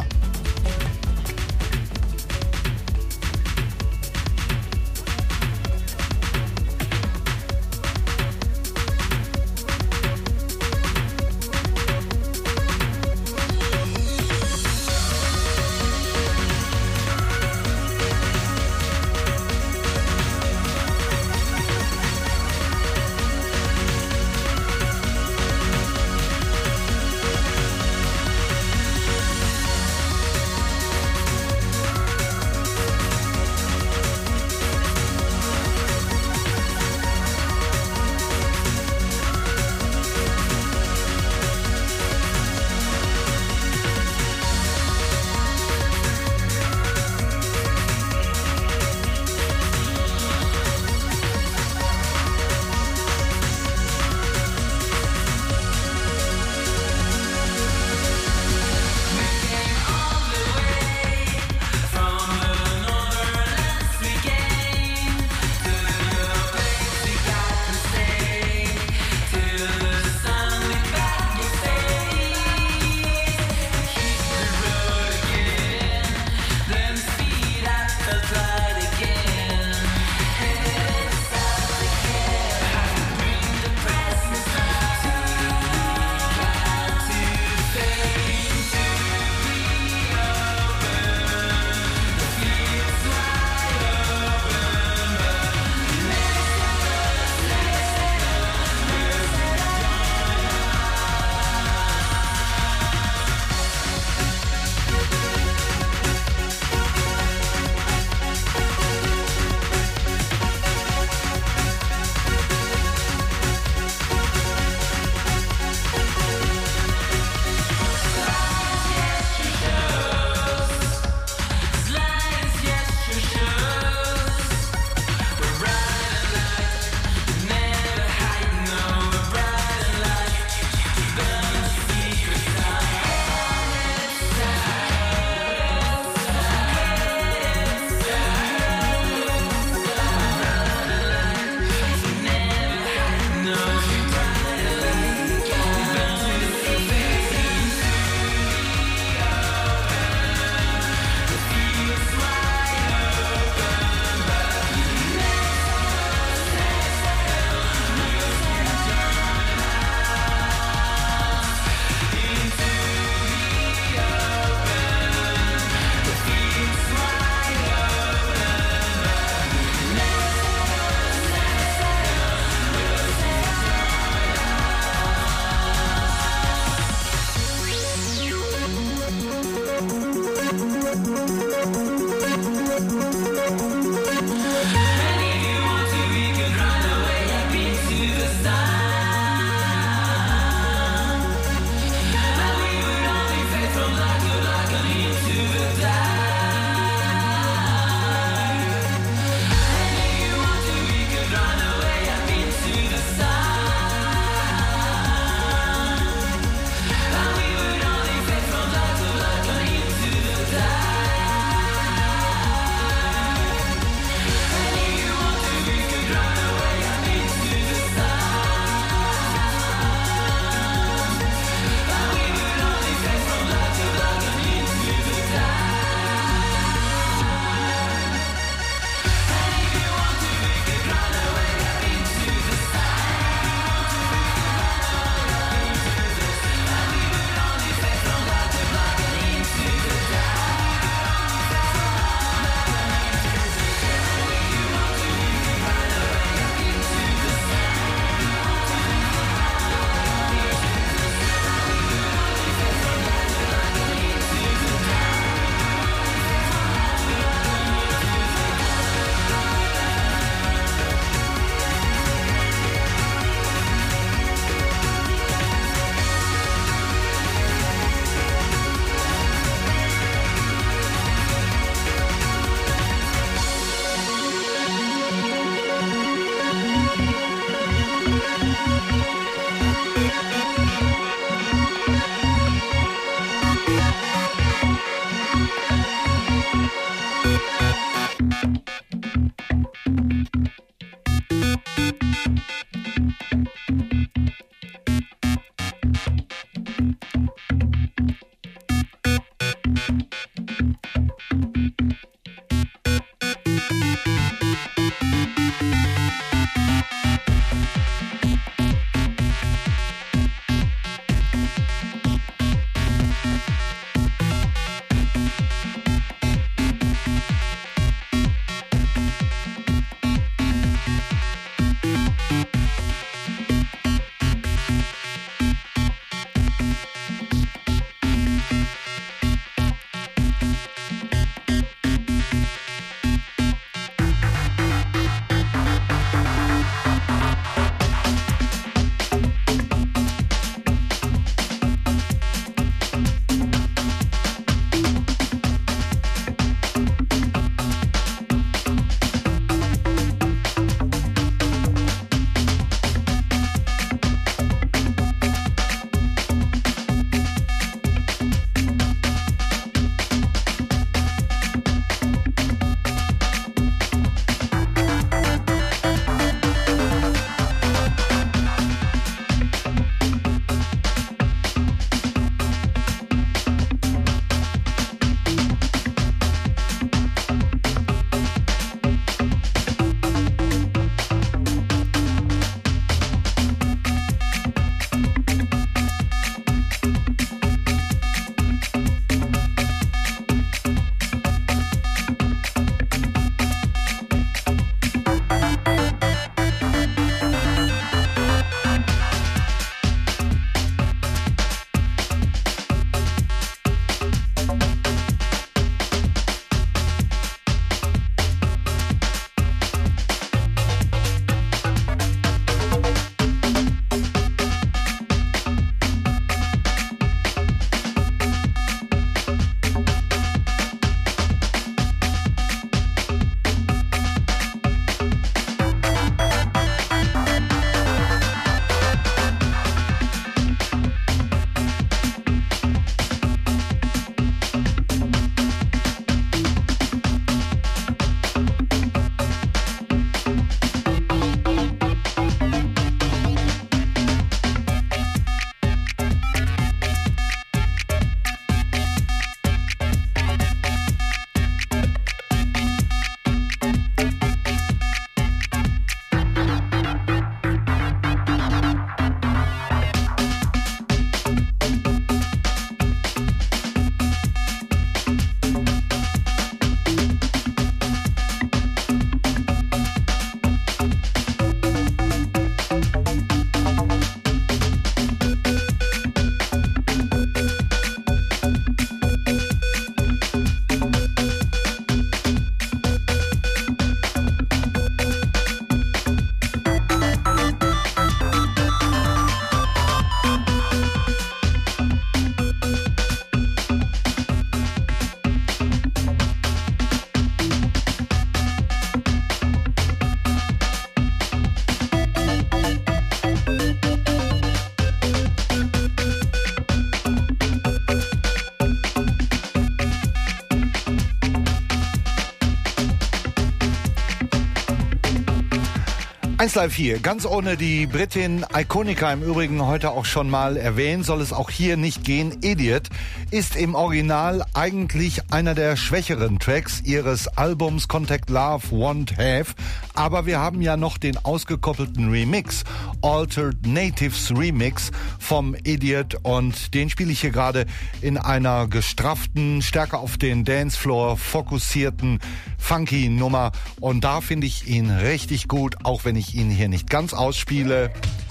S2: eins Live hier, ganz ohne die Britin Iconica, im Übrigen heute auch schon mal erwähnt, soll es auch hier nicht gehen. Idiot ist im Original eigentlich einer der schwächeren Tracks ihres Albums Contact Love Won't Have, aber wir haben ja noch den ausgekoppelten Remix, Altered Natives Remix vom Idiot, und den spiele ich hier gerade in einer gestrafften, stärker auf den Dancefloor fokussierten funky Nummer, und da finde ich ihn richtig gut, auch wenn ich ihn hier nicht ganz ausspiele.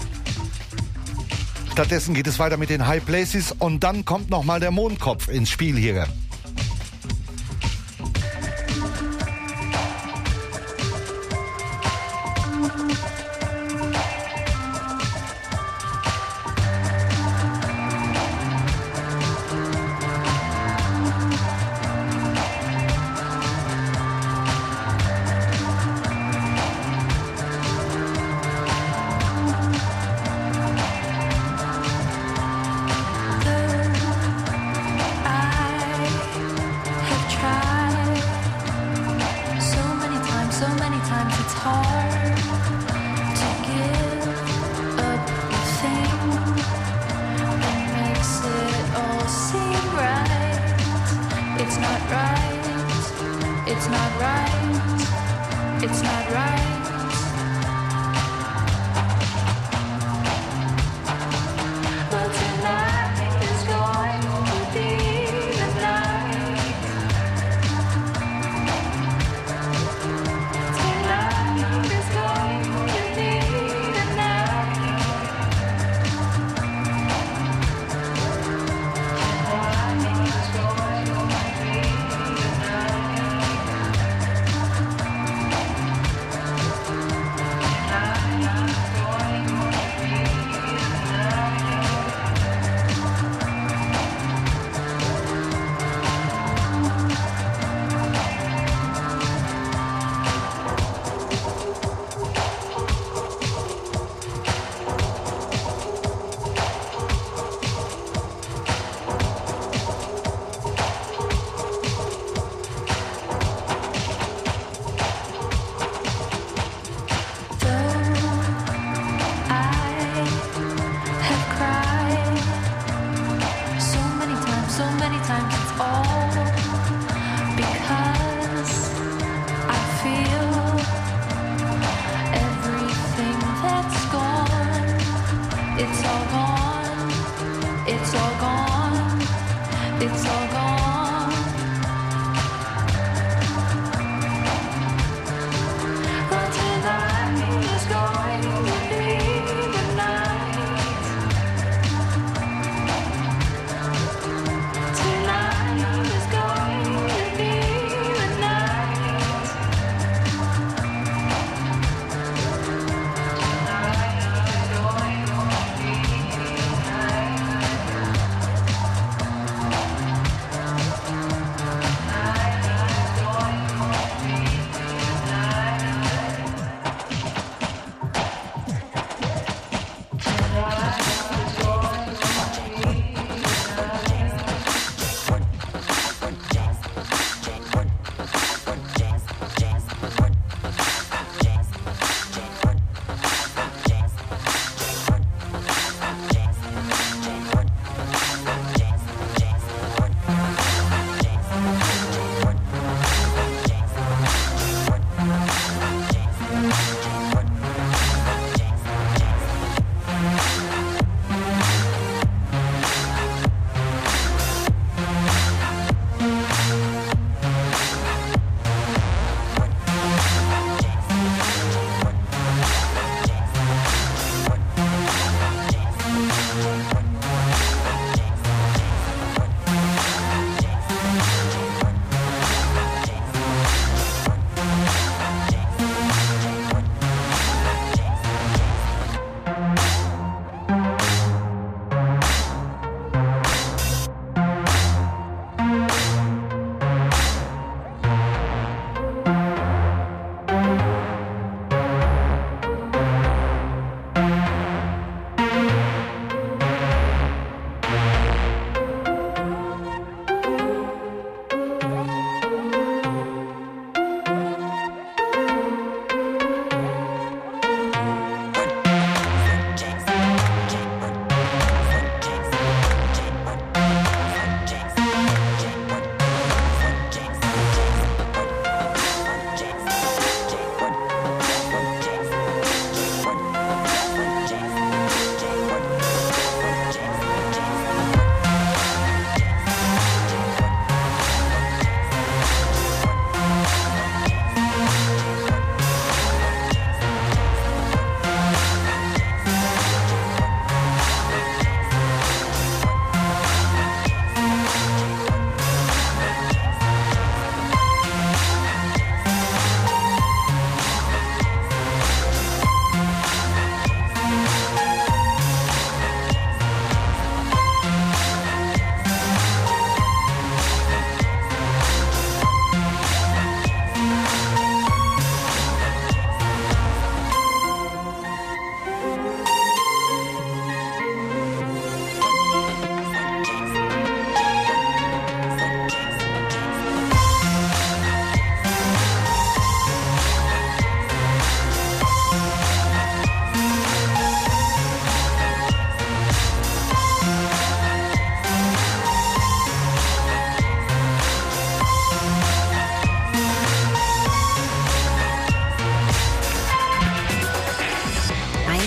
S2: Stattdessen geht es weiter mit den High Places und dann kommt nochmal der Mondkopf ins Spiel hier.
S6: I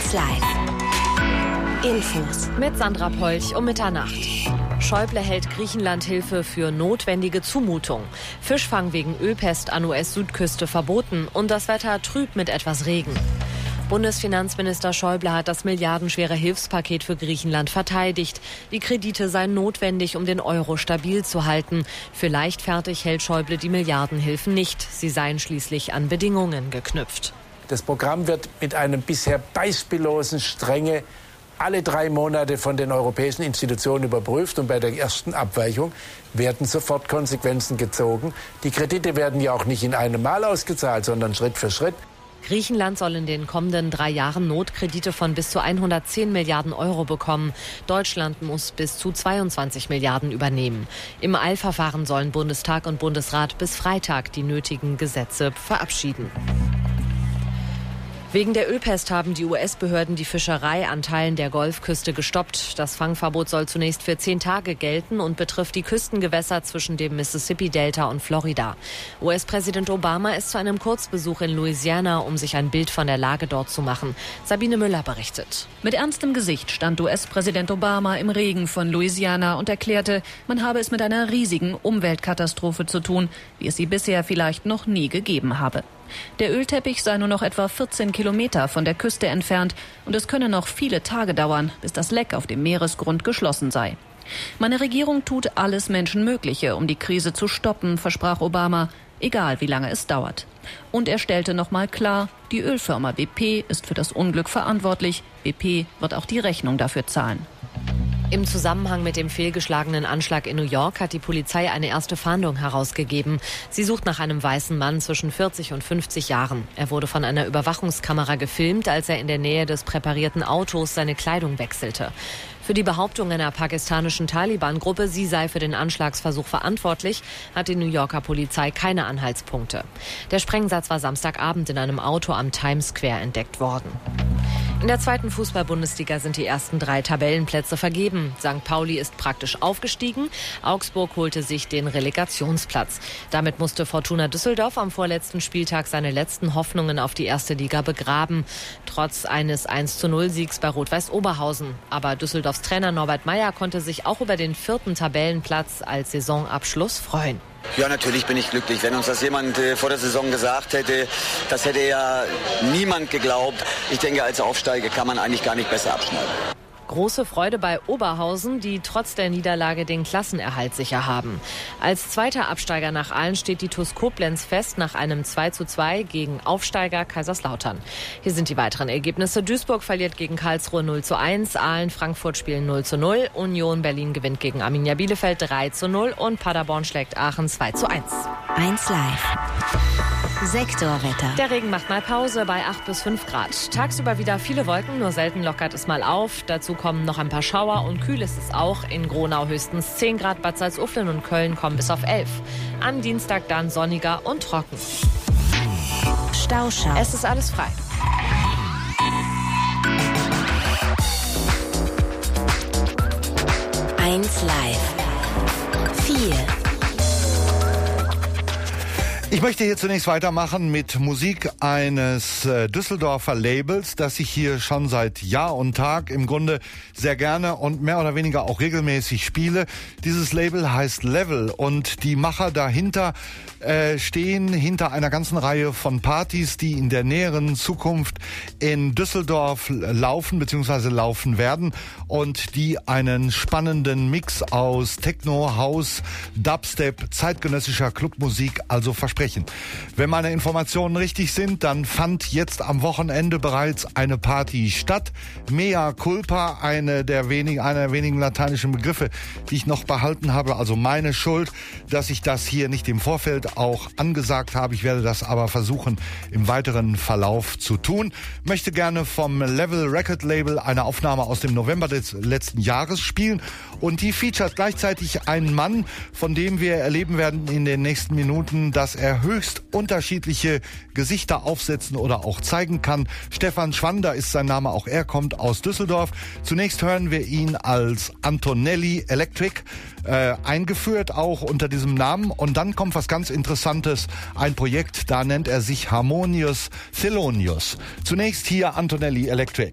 S1: eins Live. Infos.
S8: Mit Sandra Polch um Mitternacht. Schäuble hält Griechenland Hilfe für notwendige Zumutung. Fischfang wegen Ölpest an U S-Südküste verboten und das Wetter trüb mit etwas Regen. Bundesfinanzminister Schäuble hat das milliardenschwere Hilfspaket für Griechenland verteidigt. Die Kredite seien notwendig, um den Euro stabil zu halten. Für leichtfertig hält Schäuble die Milliardenhilfen nicht. Sie seien schließlich an Bedingungen geknüpft.
S9: Das Programm wird mit einem bisher beispiellosen Strenge alle drei Monate von den europäischen Institutionen überprüft und bei der ersten Abweichung werden sofort Konsequenzen gezogen. Die Kredite werden ja auch nicht in einem Mal ausgezahlt, sondern Schritt für Schritt.
S8: Griechenland soll in den kommenden drei Jahren Notkredite von bis zu hundertzehn Milliarden Euro bekommen. Deutschland muss bis zu zweiundzwanzig Milliarden übernehmen. Im Eilverfahren sollen Bundestag und Bundesrat bis Freitag die nötigen Gesetze verabschieden. Wegen der Ölpest haben die U S-Behörden die Fischerei an Teilen der Golfküste gestoppt. Das Fangverbot soll zunächst für zehn Tage gelten und betrifft die Küstengewässer zwischen dem Mississippi-Delta und Florida. U S-Präsident Obama ist zu einem Kurzbesuch in Louisiana, um sich ein Bild von der Lage dort zu machen. Sabine Müller berichtet.
S10: Mit ernstem Gesicht stand U S-Präsident Obama im Regen von Louisiana und erklärte, man habe es mit einer riesigen Umweltkatastrophe zu tun, wie es sie bisher vielleicht noch nie gegeben habe. Der Ölteppich sei nur noch etwa vierzehn Kilometer von der Küste entfernt und es könne noch viele Tage dauern, bis das Leck auf dem Meeresgrund geschlossen sei. Meine Regierung tut alles Menschenmögliche, um die Krise zu stoppen, versprach Obama, egal wie lange es dauert. Und er stellte nochmal klar, die Ölfirma B P ist für das Unglück verantwortlich. B P wird auch die Rechnung dafür zahlen.
S8: Im Zusammenhang mit dem fehlgeschlagenen Anschlag in New York hat die Polizei eine erste Fahndung herausgegeben. Sie sucht nach einem weißen Mann zwischen vierzig und fünfzig Jahren. Er wurde von einer Überwachungskamera gefilmt, als er in der Nähe des präparierten Autos seine Kleidung wechselte. Für die Behauptung einer pakistanischen Taliban-Gruppe, sie sei für den Anschlagsversuch verantwortlich, hat die New Yorker Polizei keine Anhaltspunkte. Der Sprengsatz war Samstagabend in einem Auto am Times Square entdeckt worden. In der zweiten Fußball-Bundesliga sind die ersten drei Tabellenplätze vergeben. Sankt Pauli ist praktisch aufgestiegen. Augsburg holte sich den Relegationsplatz. Damit musste Fortuna Düsseldorf am vorletzten Spieltag seine letzten Hoffnungen auf die erste Liga begraben. Trotz eines eins zu null Siegs bei Rot-Weiß Oberhausen. Aber Düsseldorfs Trainer Norbert Meyer konnte sich auch über den vierten Tabellenplatz als Saisonabschluss freuen.
S11: Ja, natürlich bin ich glücklich. Wenn uns das jemand äh, vor der Saison gesagt hätte, das hätte ja niemand geglaubt. Ich denke, als Aufsteiger kann man eigentlich gar nicht besser abschneiden.
S8: Große Freude bei Oberhausen, die trotz der Niederlage den Klassenerhalt sicher haben. Als zweiter Absteiger nach Aalen steht die T U S Koblenz fest nach einem zwei zu zwei gegen Aufsteiger Kaiserslautern. Hier sind die weiteren Ergebnisse. Duisburg verliert gegen Karlsruhe null zu eins, Aalen Frankfurt spielen null zu null, Union Berlin gewinnt gegen Arminia Bielefeld drei zu null und Paderborn schlägt Aachen zwei zu eins.
S1: eins Live. Sektorwetter.
S8: Der Regen macht mal Pause bei acht bis fünf Grad. Tagsüber wieder viele Wolken, nur selten lockert es mal auf. Dazu kommen noch ein paar Schauer und kühl ist es auch. In Gronau höchstens zehn Grad, Bad Salzuflen und Köln kommen bis auf elf. Am Dienstag dann sonniger und trocken.
S1: Stauschau.
S8: Es ist alles frei.
S1: eins Live. vier.
S2: Ich möchte hier zunächst weitermachen mit Musik eines äh, Düsseldorfer Labels, das ich hier schon seit Jahr und Tag im Grunde sehr gerne und mehr oder weniger auch regelmäßig spiele. Dieses Label heißt Level und die Macher dahinter äh, stehen hinter einer ganzen Reihe von Partys, die in der näheren Zukunft in Düsseldorf laufen bzw. laufen werden und die einen spannenden Mix aus Techno, House, Dubstep, zeitgenössischer Clubmusik also versprechen. Wenn meine Informationen richtig sind, dann fand jetzt am Wochenende bereits eine Party statt. Mea culpa, eine der wenigen, einer der wenigen lateinischen Begriffe, die ich noch behalten habe. Also meine Schuld, dass ich das hier nicht im Vorfeld auch angesagt habe. Ich werde das aber versuchen, im weiteren Verlauf zu tun. Möchte gerne vom Level Record Label eine Aufnahme aus dem November des letzten Jahres spielen. Und die featuret gleichzeitig einen Mann, von dem wir erleben werden in den nächsten Minuten, dass er er höchst unterschiedliche Gesichter aufsetzen oder auch zeigen kann. Stefan Schwander ist sein Name, auch er kommt aus Düsseldorf. Zunächst hören wir ihn als Antonelli Electric, äh, eingeführt auch unter diesem Namen. Und dann kommt was ganz Interessantes, ein Projekt, da nennt er sich Harmonious Thelonious. Zunächst hier Antonelli Electric.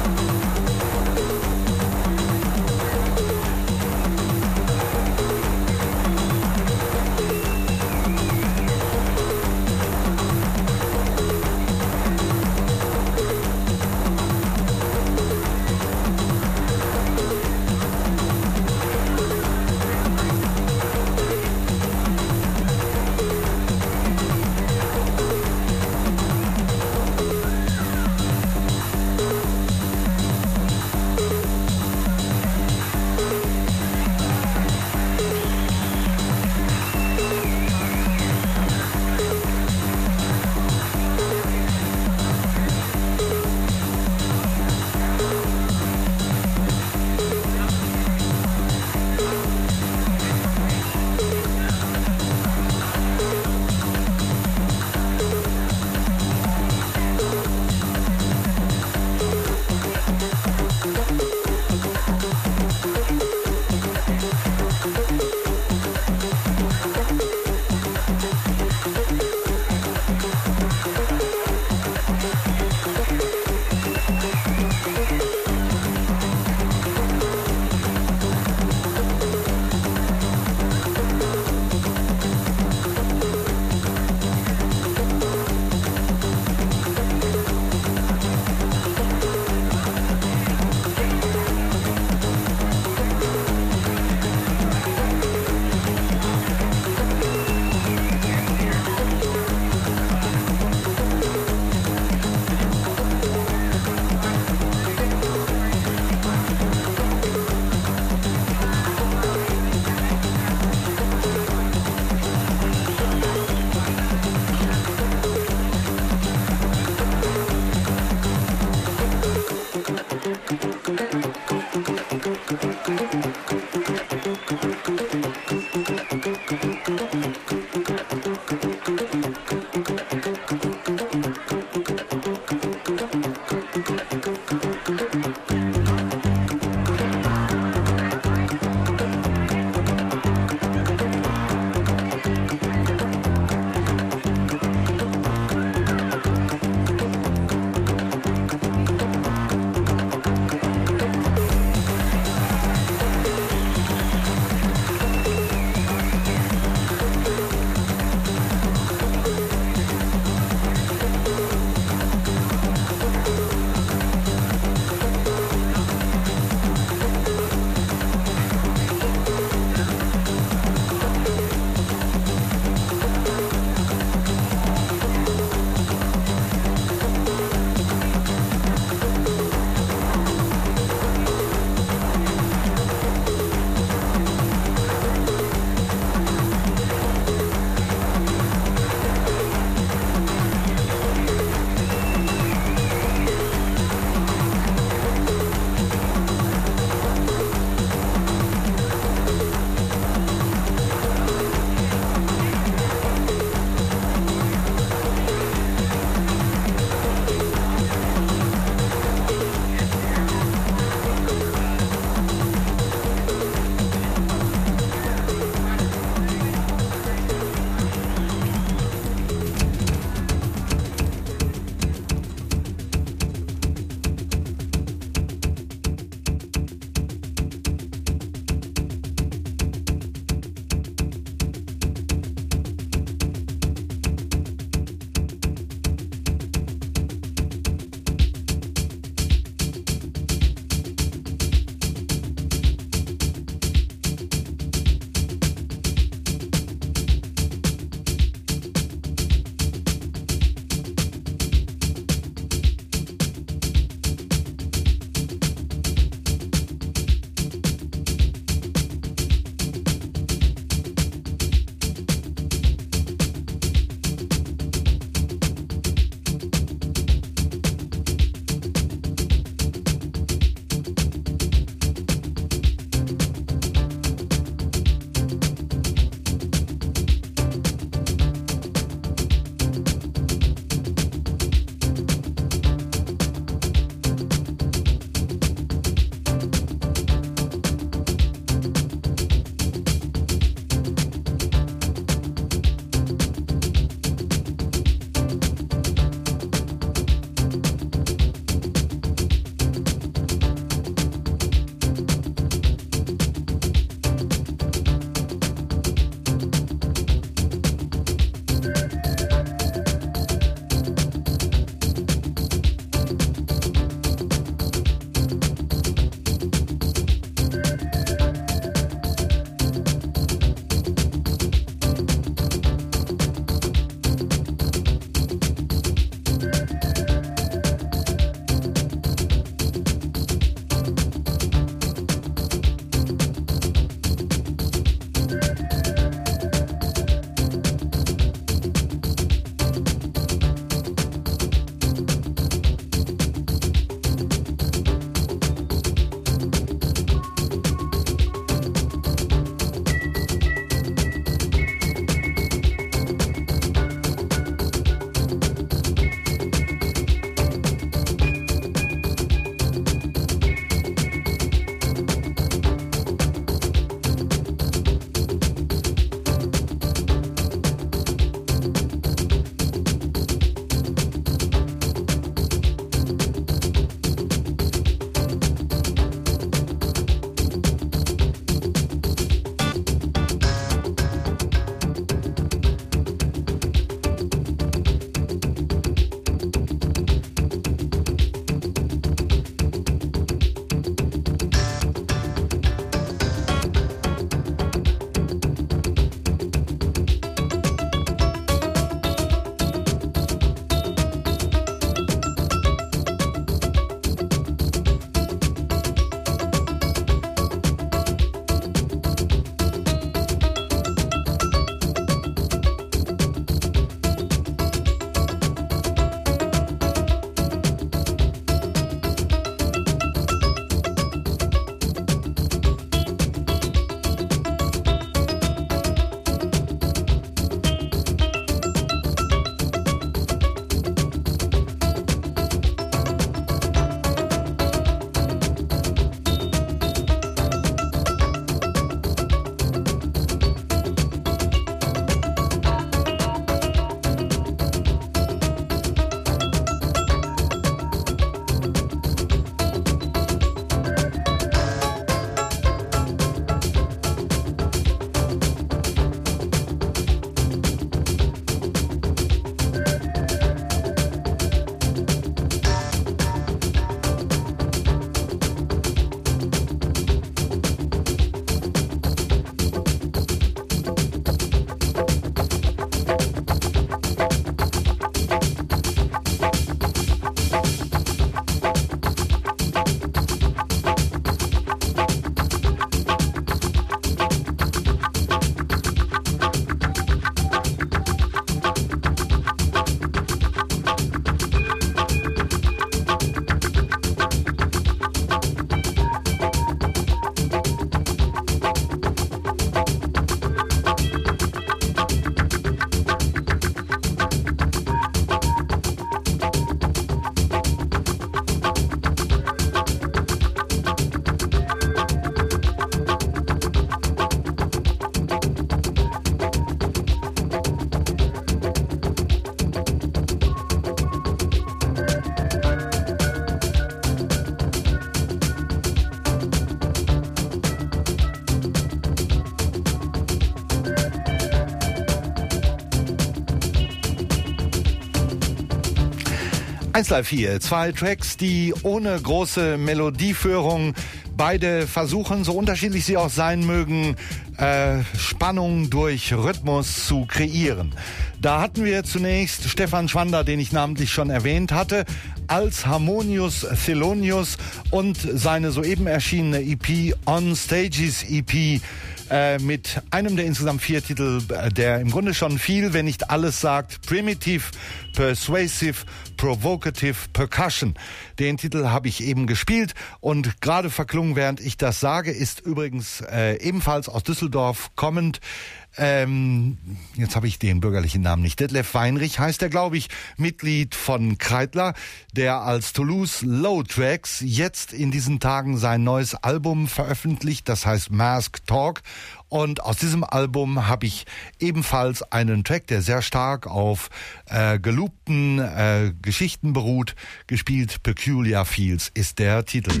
S2: eins Live vier, zwei Tracks, die ohne große Melodieführung beide versuchen, so unterschiedlich sie auch sein mögen, äh, Spannung durch Rhythmus zu kreieren. Da hatten wir zunächst Stefan Schwander, den ich namentlich schon erwähnt hatte, als Harmonious Thelonious und seine soeben erschienene E P On Stages E P äh, mit einem der insgesamt vier Titel, der im Grunde schon viel, wenn nicht alles sagt, Primitive, Persuasive, Provocative Percussion. Den Titel habe ich eben gespielt und gerade verklungen, während ich das sage, ist übrigens äh, ebenfalls aus Düsseldorf kommend. Ähm, jetzt habe ich den bürgerlichen Namen nicht. Detlef Weinrich heißt er, glaube ich, Mitglied von Kreidler, der als Toulouse Low Tracks jetzt in diesen Tagen sein neues Album veröffentlicht, das heißt Mask Talk. Und aus diesem Album habe ich ebenfalls einen Track, der sehr stark auf äh, geloopten äh, Geschichten beruht, gespielt. Peculiar Feels ist der Titel.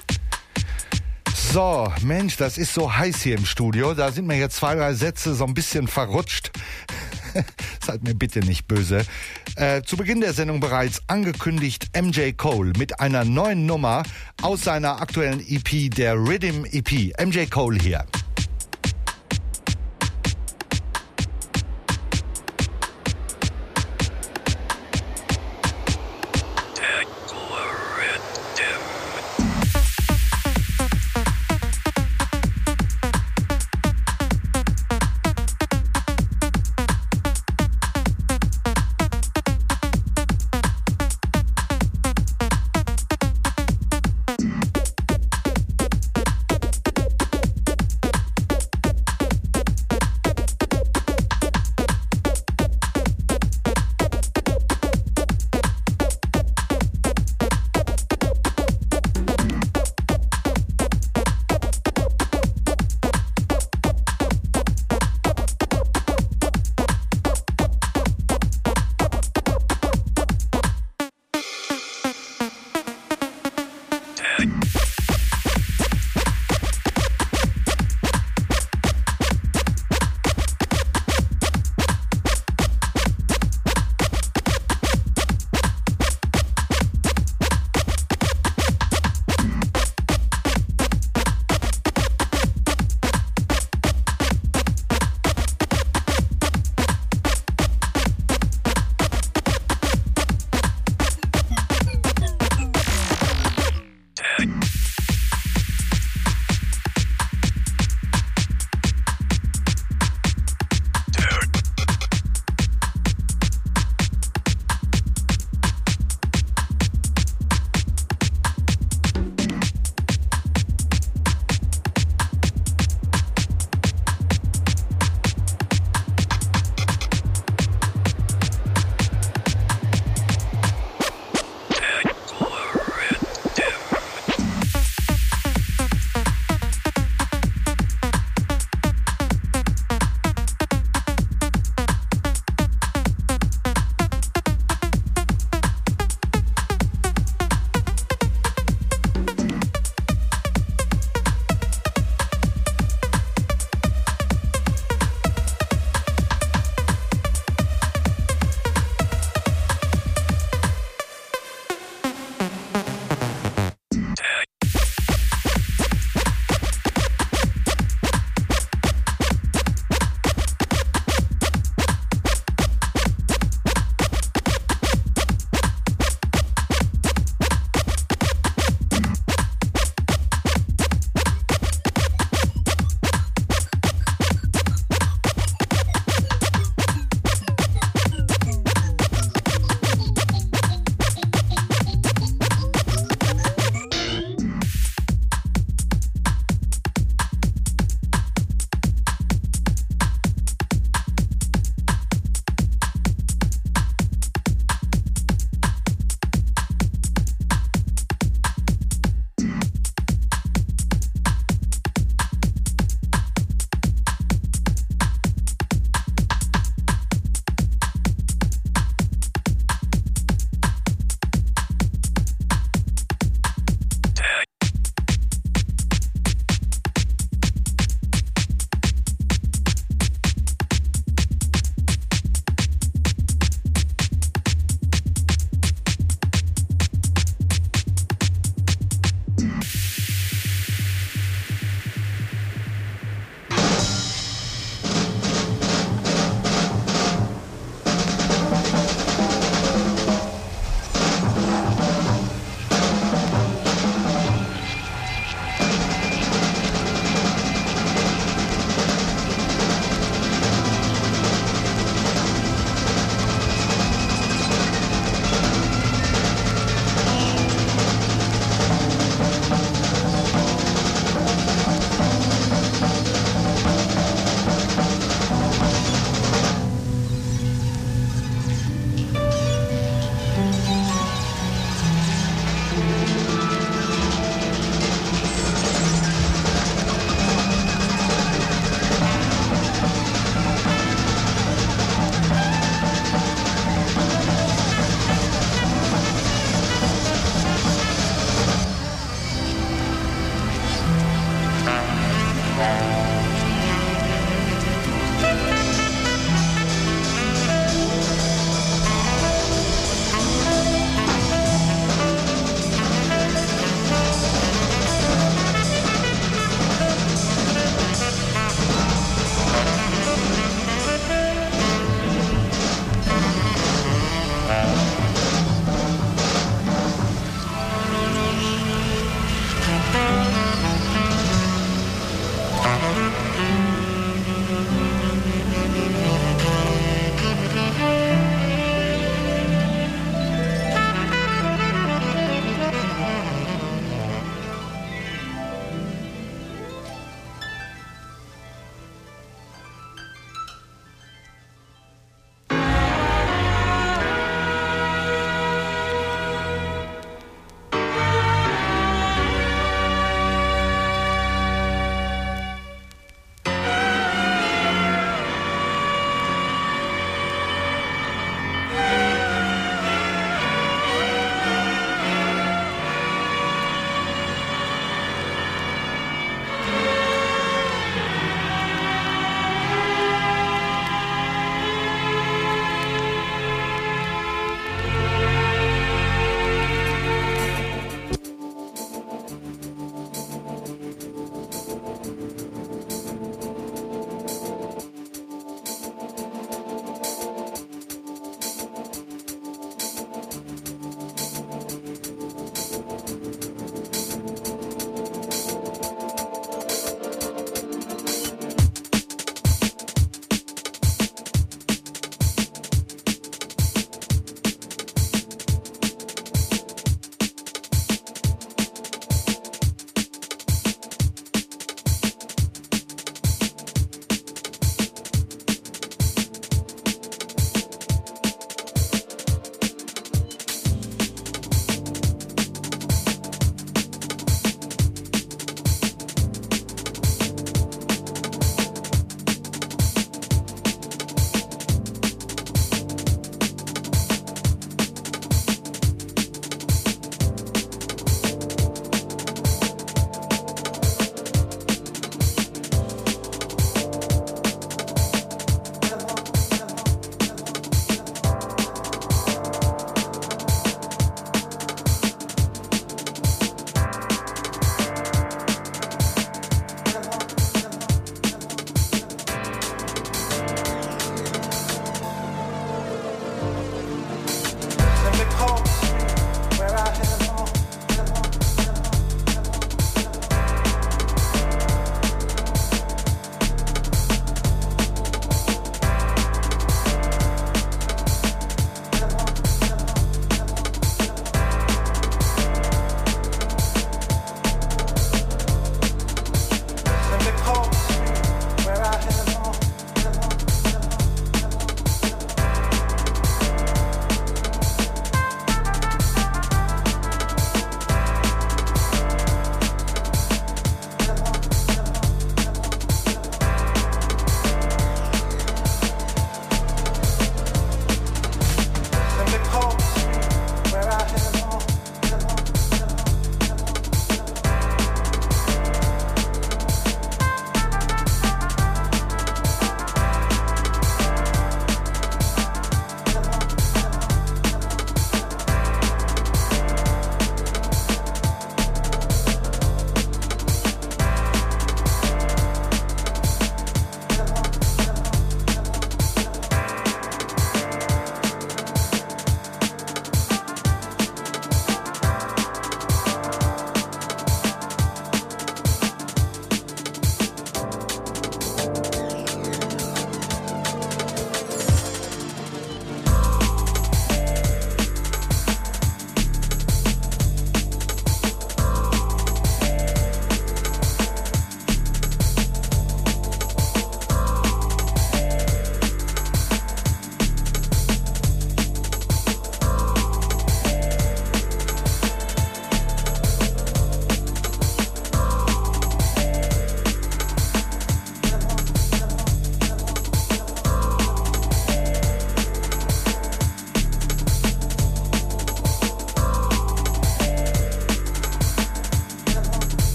S2: So, Mensch, das ist so heiß hier im Studio. Da sind mir jetzt zwei, drei Sätze so ein bisschen verrutscht. Seid mir bitte nicht böse. Äh, zu Beginn der Sendung bereits angekündigt M J Cole mit einer neuen Nummer aus seiner aktuellen E P, der Rhythm E P. M J Cole hier.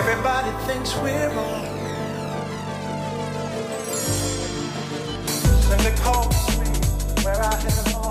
S12: Everybody thinks we're wrong. Let me call the street where I belong.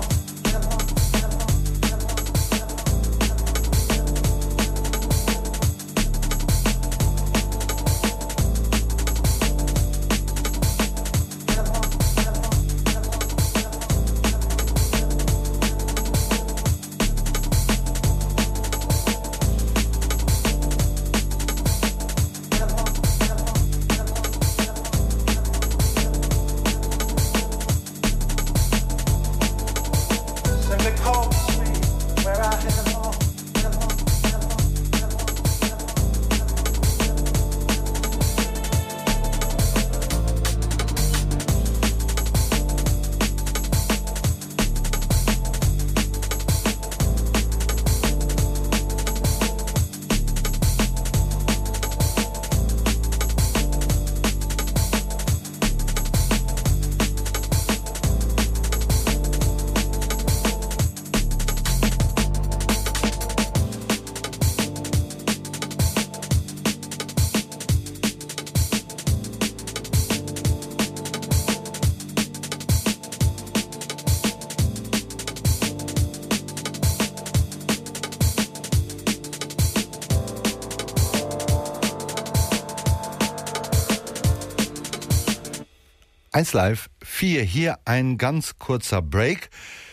S2: eins Live vier, hier ein ganz kurzer Break.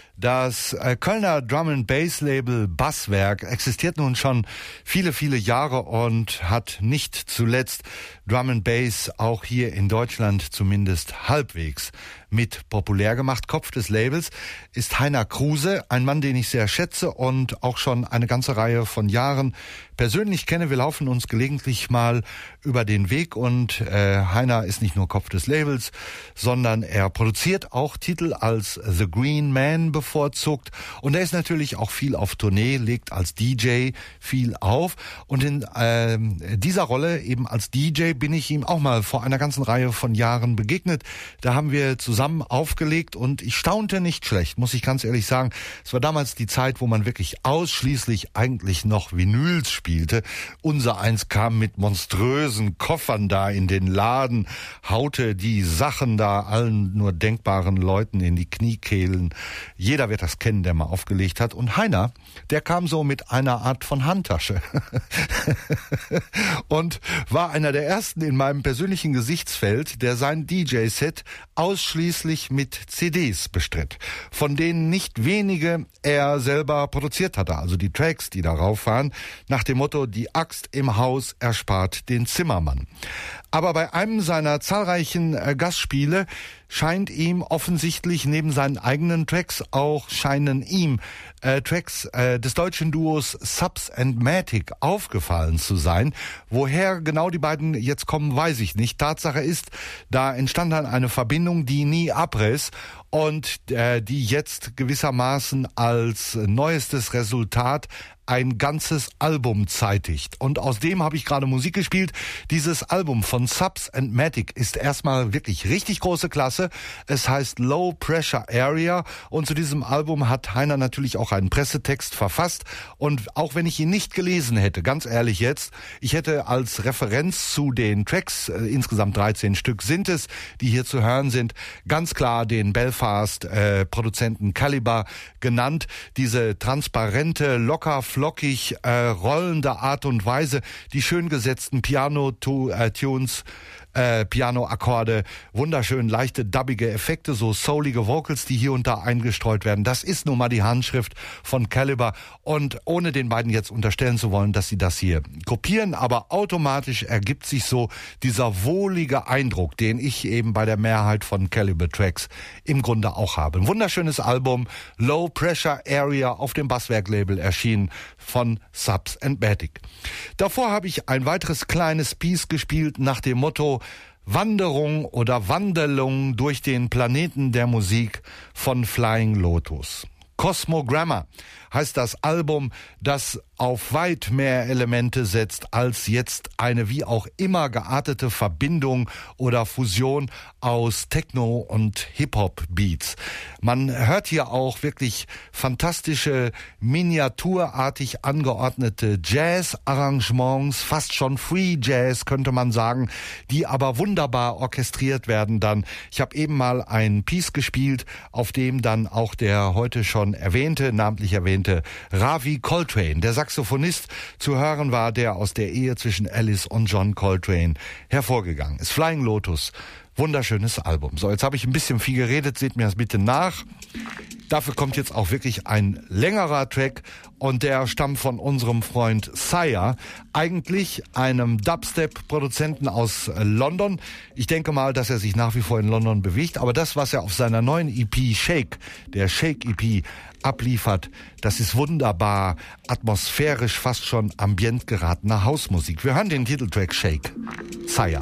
S2: Das äh, Kölner Drum and Bass Label Basswerk existiert nun schon viele, viele Jahre und hat nicht zuletzt Drum and Bass auch hier in Deutschland zumindest halbwegs mit populär gemacht. Kopf des Labels ist Heiner Kruse, ein Mann, den ich sehr schätze und auch schon eine ganze Reihe von Jahren persönlich kenne. Wir laufen uns gelegentlich mal über den Weg und äh, Heiner ist nicht nur Kopf des Labels, sondern er produziert auch Titel als The Green Man bevorzugt und er ist natürlich auch viel auf Tournee, legt als D J viel auf und in äh, dieser Rolle eben als D J bin ich ihm auch mal vor einer ganzen Reihe von Jahren begegnet. Da haben wir zusammen aufgelegt und ich staunte nicht schlecht, muss ich ganz ehrlich sagen. Es war damals die Zeit, wo man wirklich ausschließlich eigentlich noch Vinyls spielte. Unser eins kam mit monströsen Koffern da in den Laden, haute die Sachen da allen nur denkbaren Leuten in die Kniekehlen. Jeder wird das kennen, der mal aufgelegt hat. Und Heiner, der kam so mit einer Art von Handtasche und war einer der ersten in meinem persönlichen Gesichtsfeld, der sein D J-Set ausschließlich mit C Ds bestritt, von denen nicht wenige er selber produziert hatte, also die Tracks, die darauf waren, nach dem Motto, die Axt im Haus erspart den Zimmermann. Aber bei einem seiner zahlreichen äh, Gastspiele scheint ihm offensichtlich neben seinen eigenen Tracks auch scheinen ihm äh, Tracks äh, des deutschen Duos Subs and Matic aufgefallen zu sein. Woher genau die beiden jetzt kommen, weiß ich nicht. Tatsache ist, da entstand dann eine Verbindung, die nie abriss und äh, die jetzt gewissermaßen als neuestes Resultat ein ganzes Album zeitigt. Und aus dem habe ich gerade Musik gespielt. Dieses Album von Subs and Matic ist erstmal wirklich richtig große Klasse. Es heißt Low Pressure Area und zu diesem Album hat Heiner natürlich auch einen Pressetext verfasst. Und auch wenn ich ihn nicht gelesen hätte, ganz ehrlich jetzt, ich hätte als Referenz zu den Tracks, äh, insgesamt dreizehn Stück sind es, die hier zu hören sind, ganz klar den Belfast-Produzenten äh, Caliber genannt. Diese transparente, locker flockig äh, rollende Art und Weise, die schön gesetzten Piano-Tunes, äh, Piano-Akkorde, wunderschön leichte, dubbige Effekte, so soulige Vocals, die hier und da eingestreut werden. Das ist nun mal die Handschrift von Caliber und ohne den beiden jetzt unterstellen zu wollen, dass sie das hier kopieren, aber automatisch ergibt sich so dieser wohlige Eindruck, den ich eben bei der Mehrheit von Caliber-Tracks im Grunde auch habe. Ein wunderschönes Album, Low Pressure Area, auf dem Basswerk-Label erschienen von Subs and Matic. Davor habe ich ein weiteres kleines Piece gespielt nach dem Motto Wanderung oder Wandelung durch den Planeten der Musik von Flying Lotus. Cosmogramma heißt das Album, das auf weit mehr Elemente setzt als jetzt eine wie auch immer geartete Verbindung oder Fusion aus Techno und Hip-Hop-Beats. Man hört hier auch wirklich fantastische, miniaturartig angeordnete Jazz-Arrangements, fast schon Free Jazz könnte man sagen, die aber wunderbar orchestriert werden dann. Ich habe eben mal ein Piece gespielt, auf dem dann auch der heute schon erwähnte, namentlich erwähnte Ravi Coltrane, der Saxophonist, zu hören war, der aus der Ehe zwischen Alice und John Coltrane hervorgegangen ist. Flying Lotus, wunderschönes Album. So, jetzt habe ich ein bisschen viel geredet, seht mir das bitte nach. Dafür kommt jetzt auch wirklich ein längerer Track und der stammt von unserem Freund Sire, eigentlich einem Dubstep-Produzenten aus London. Ich denke mal, dass er sich nach wie vor in London bewegt, aber das, was er auf seiner neuen E P Shake, der Shake E P, abliefert, das ist wunderbar, atmosphärisch fast schon ambient geratene Hausmusik. Wir hören den Titeltrack Shake, Sire.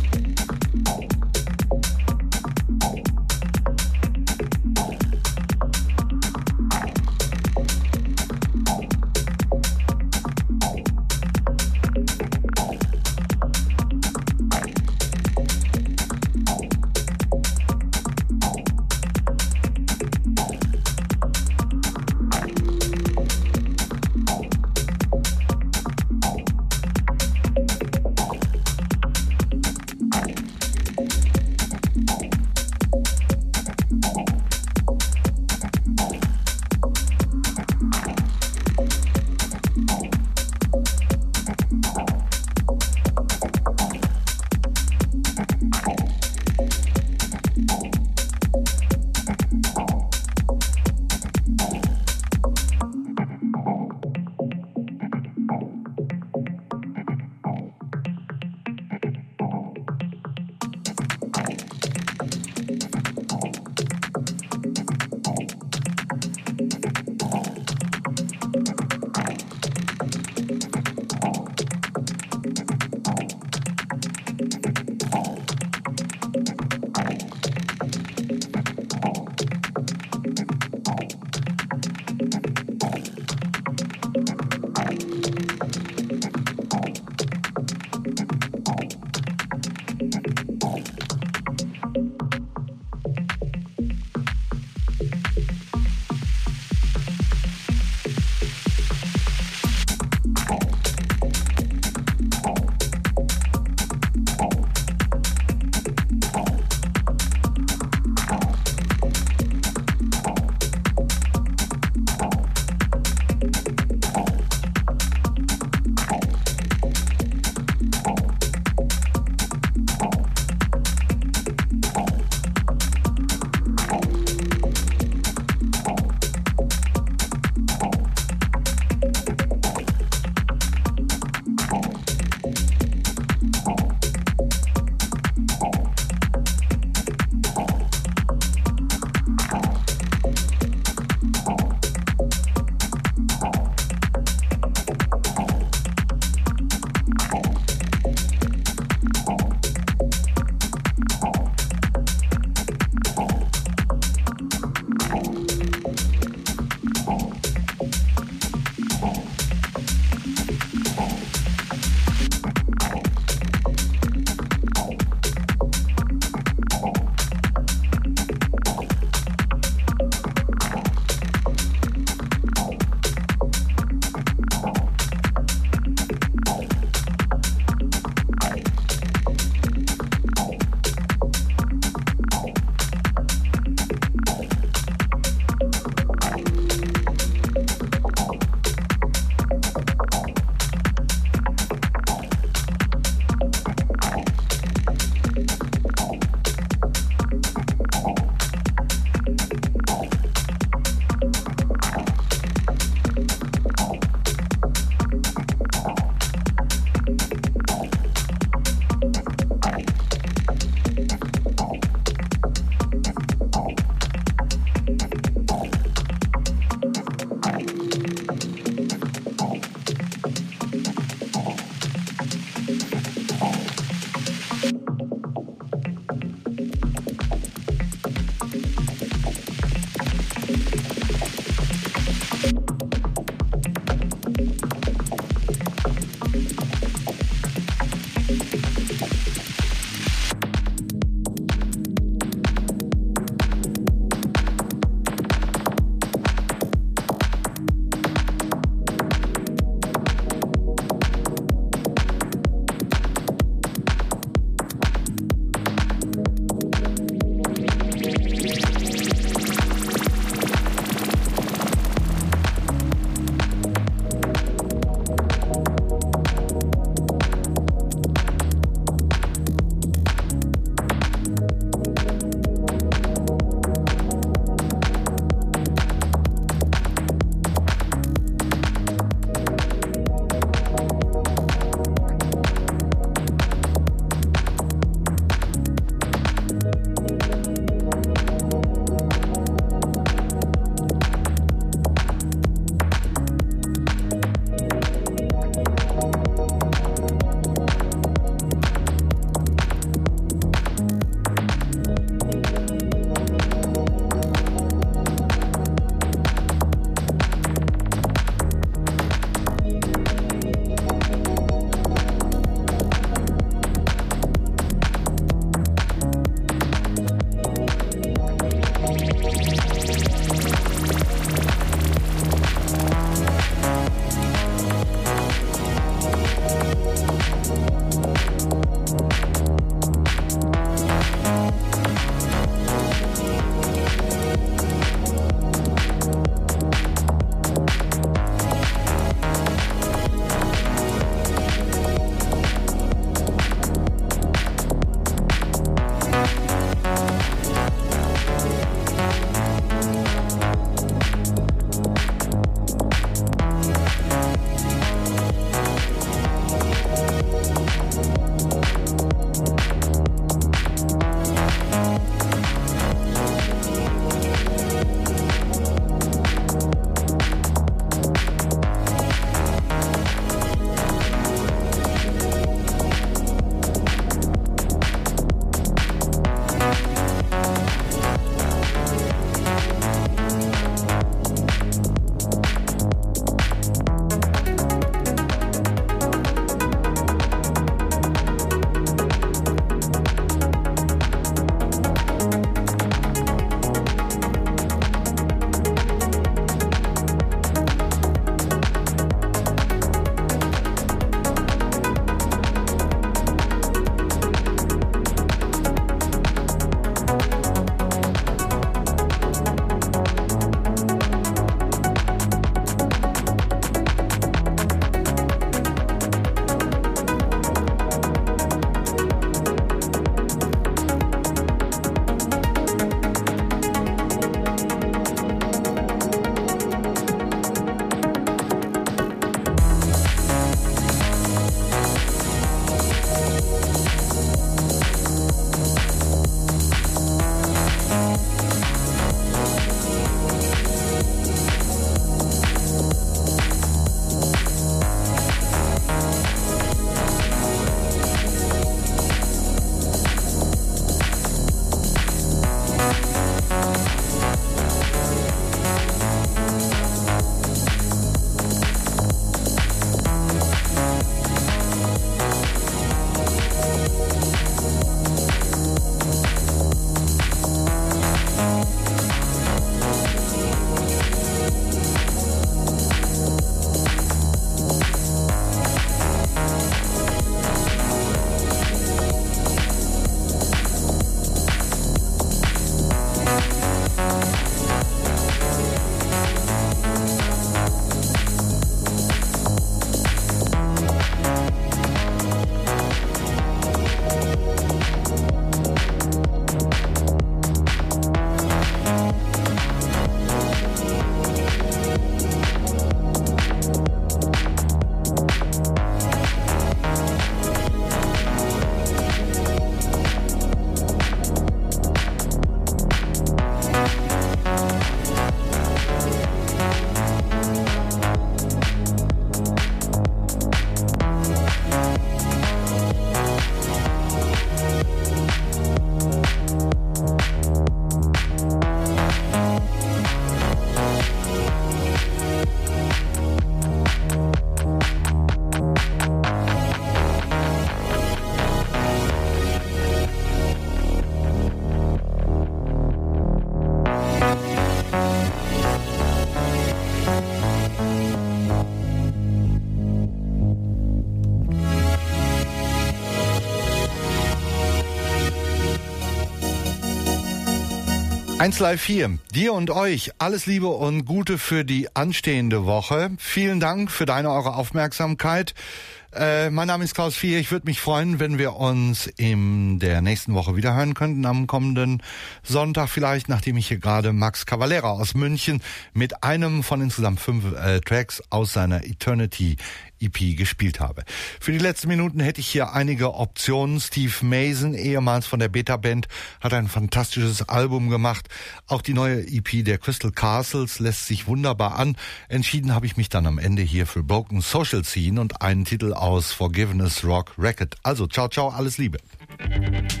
S2: eins Live vier, dir und euch alles Liebe und Gute für die anstehende Woche. Vielen Dank für deine, eure Aufmerksamkeit. Äh, mein Name ist Klaus Vier. Ich würde mich freuen, wenn wir uns in der nächsten Woche wieder hören könnten, am kommenden Sonntag vielleicht, nachdem ich hier gerade Max Cavalera aus München mit einem von insgesamt fünf äh, Tracks aus seiner Eternity E P gespielt habe. Für die letzten Minuten hätte ich hier einige Optionen. Steve Mason, ehemals von der Beta-Band, hat ein fantastisches Album gemacht. Auch die neue E P der Crystal Castles lässt sich wunderbar an. Entschieden habe ich mich dann am Ende hier für Broken Social Scene und einen Titel aus Forgiveness Rock Record. Also ciao, ciao, alles Liebe.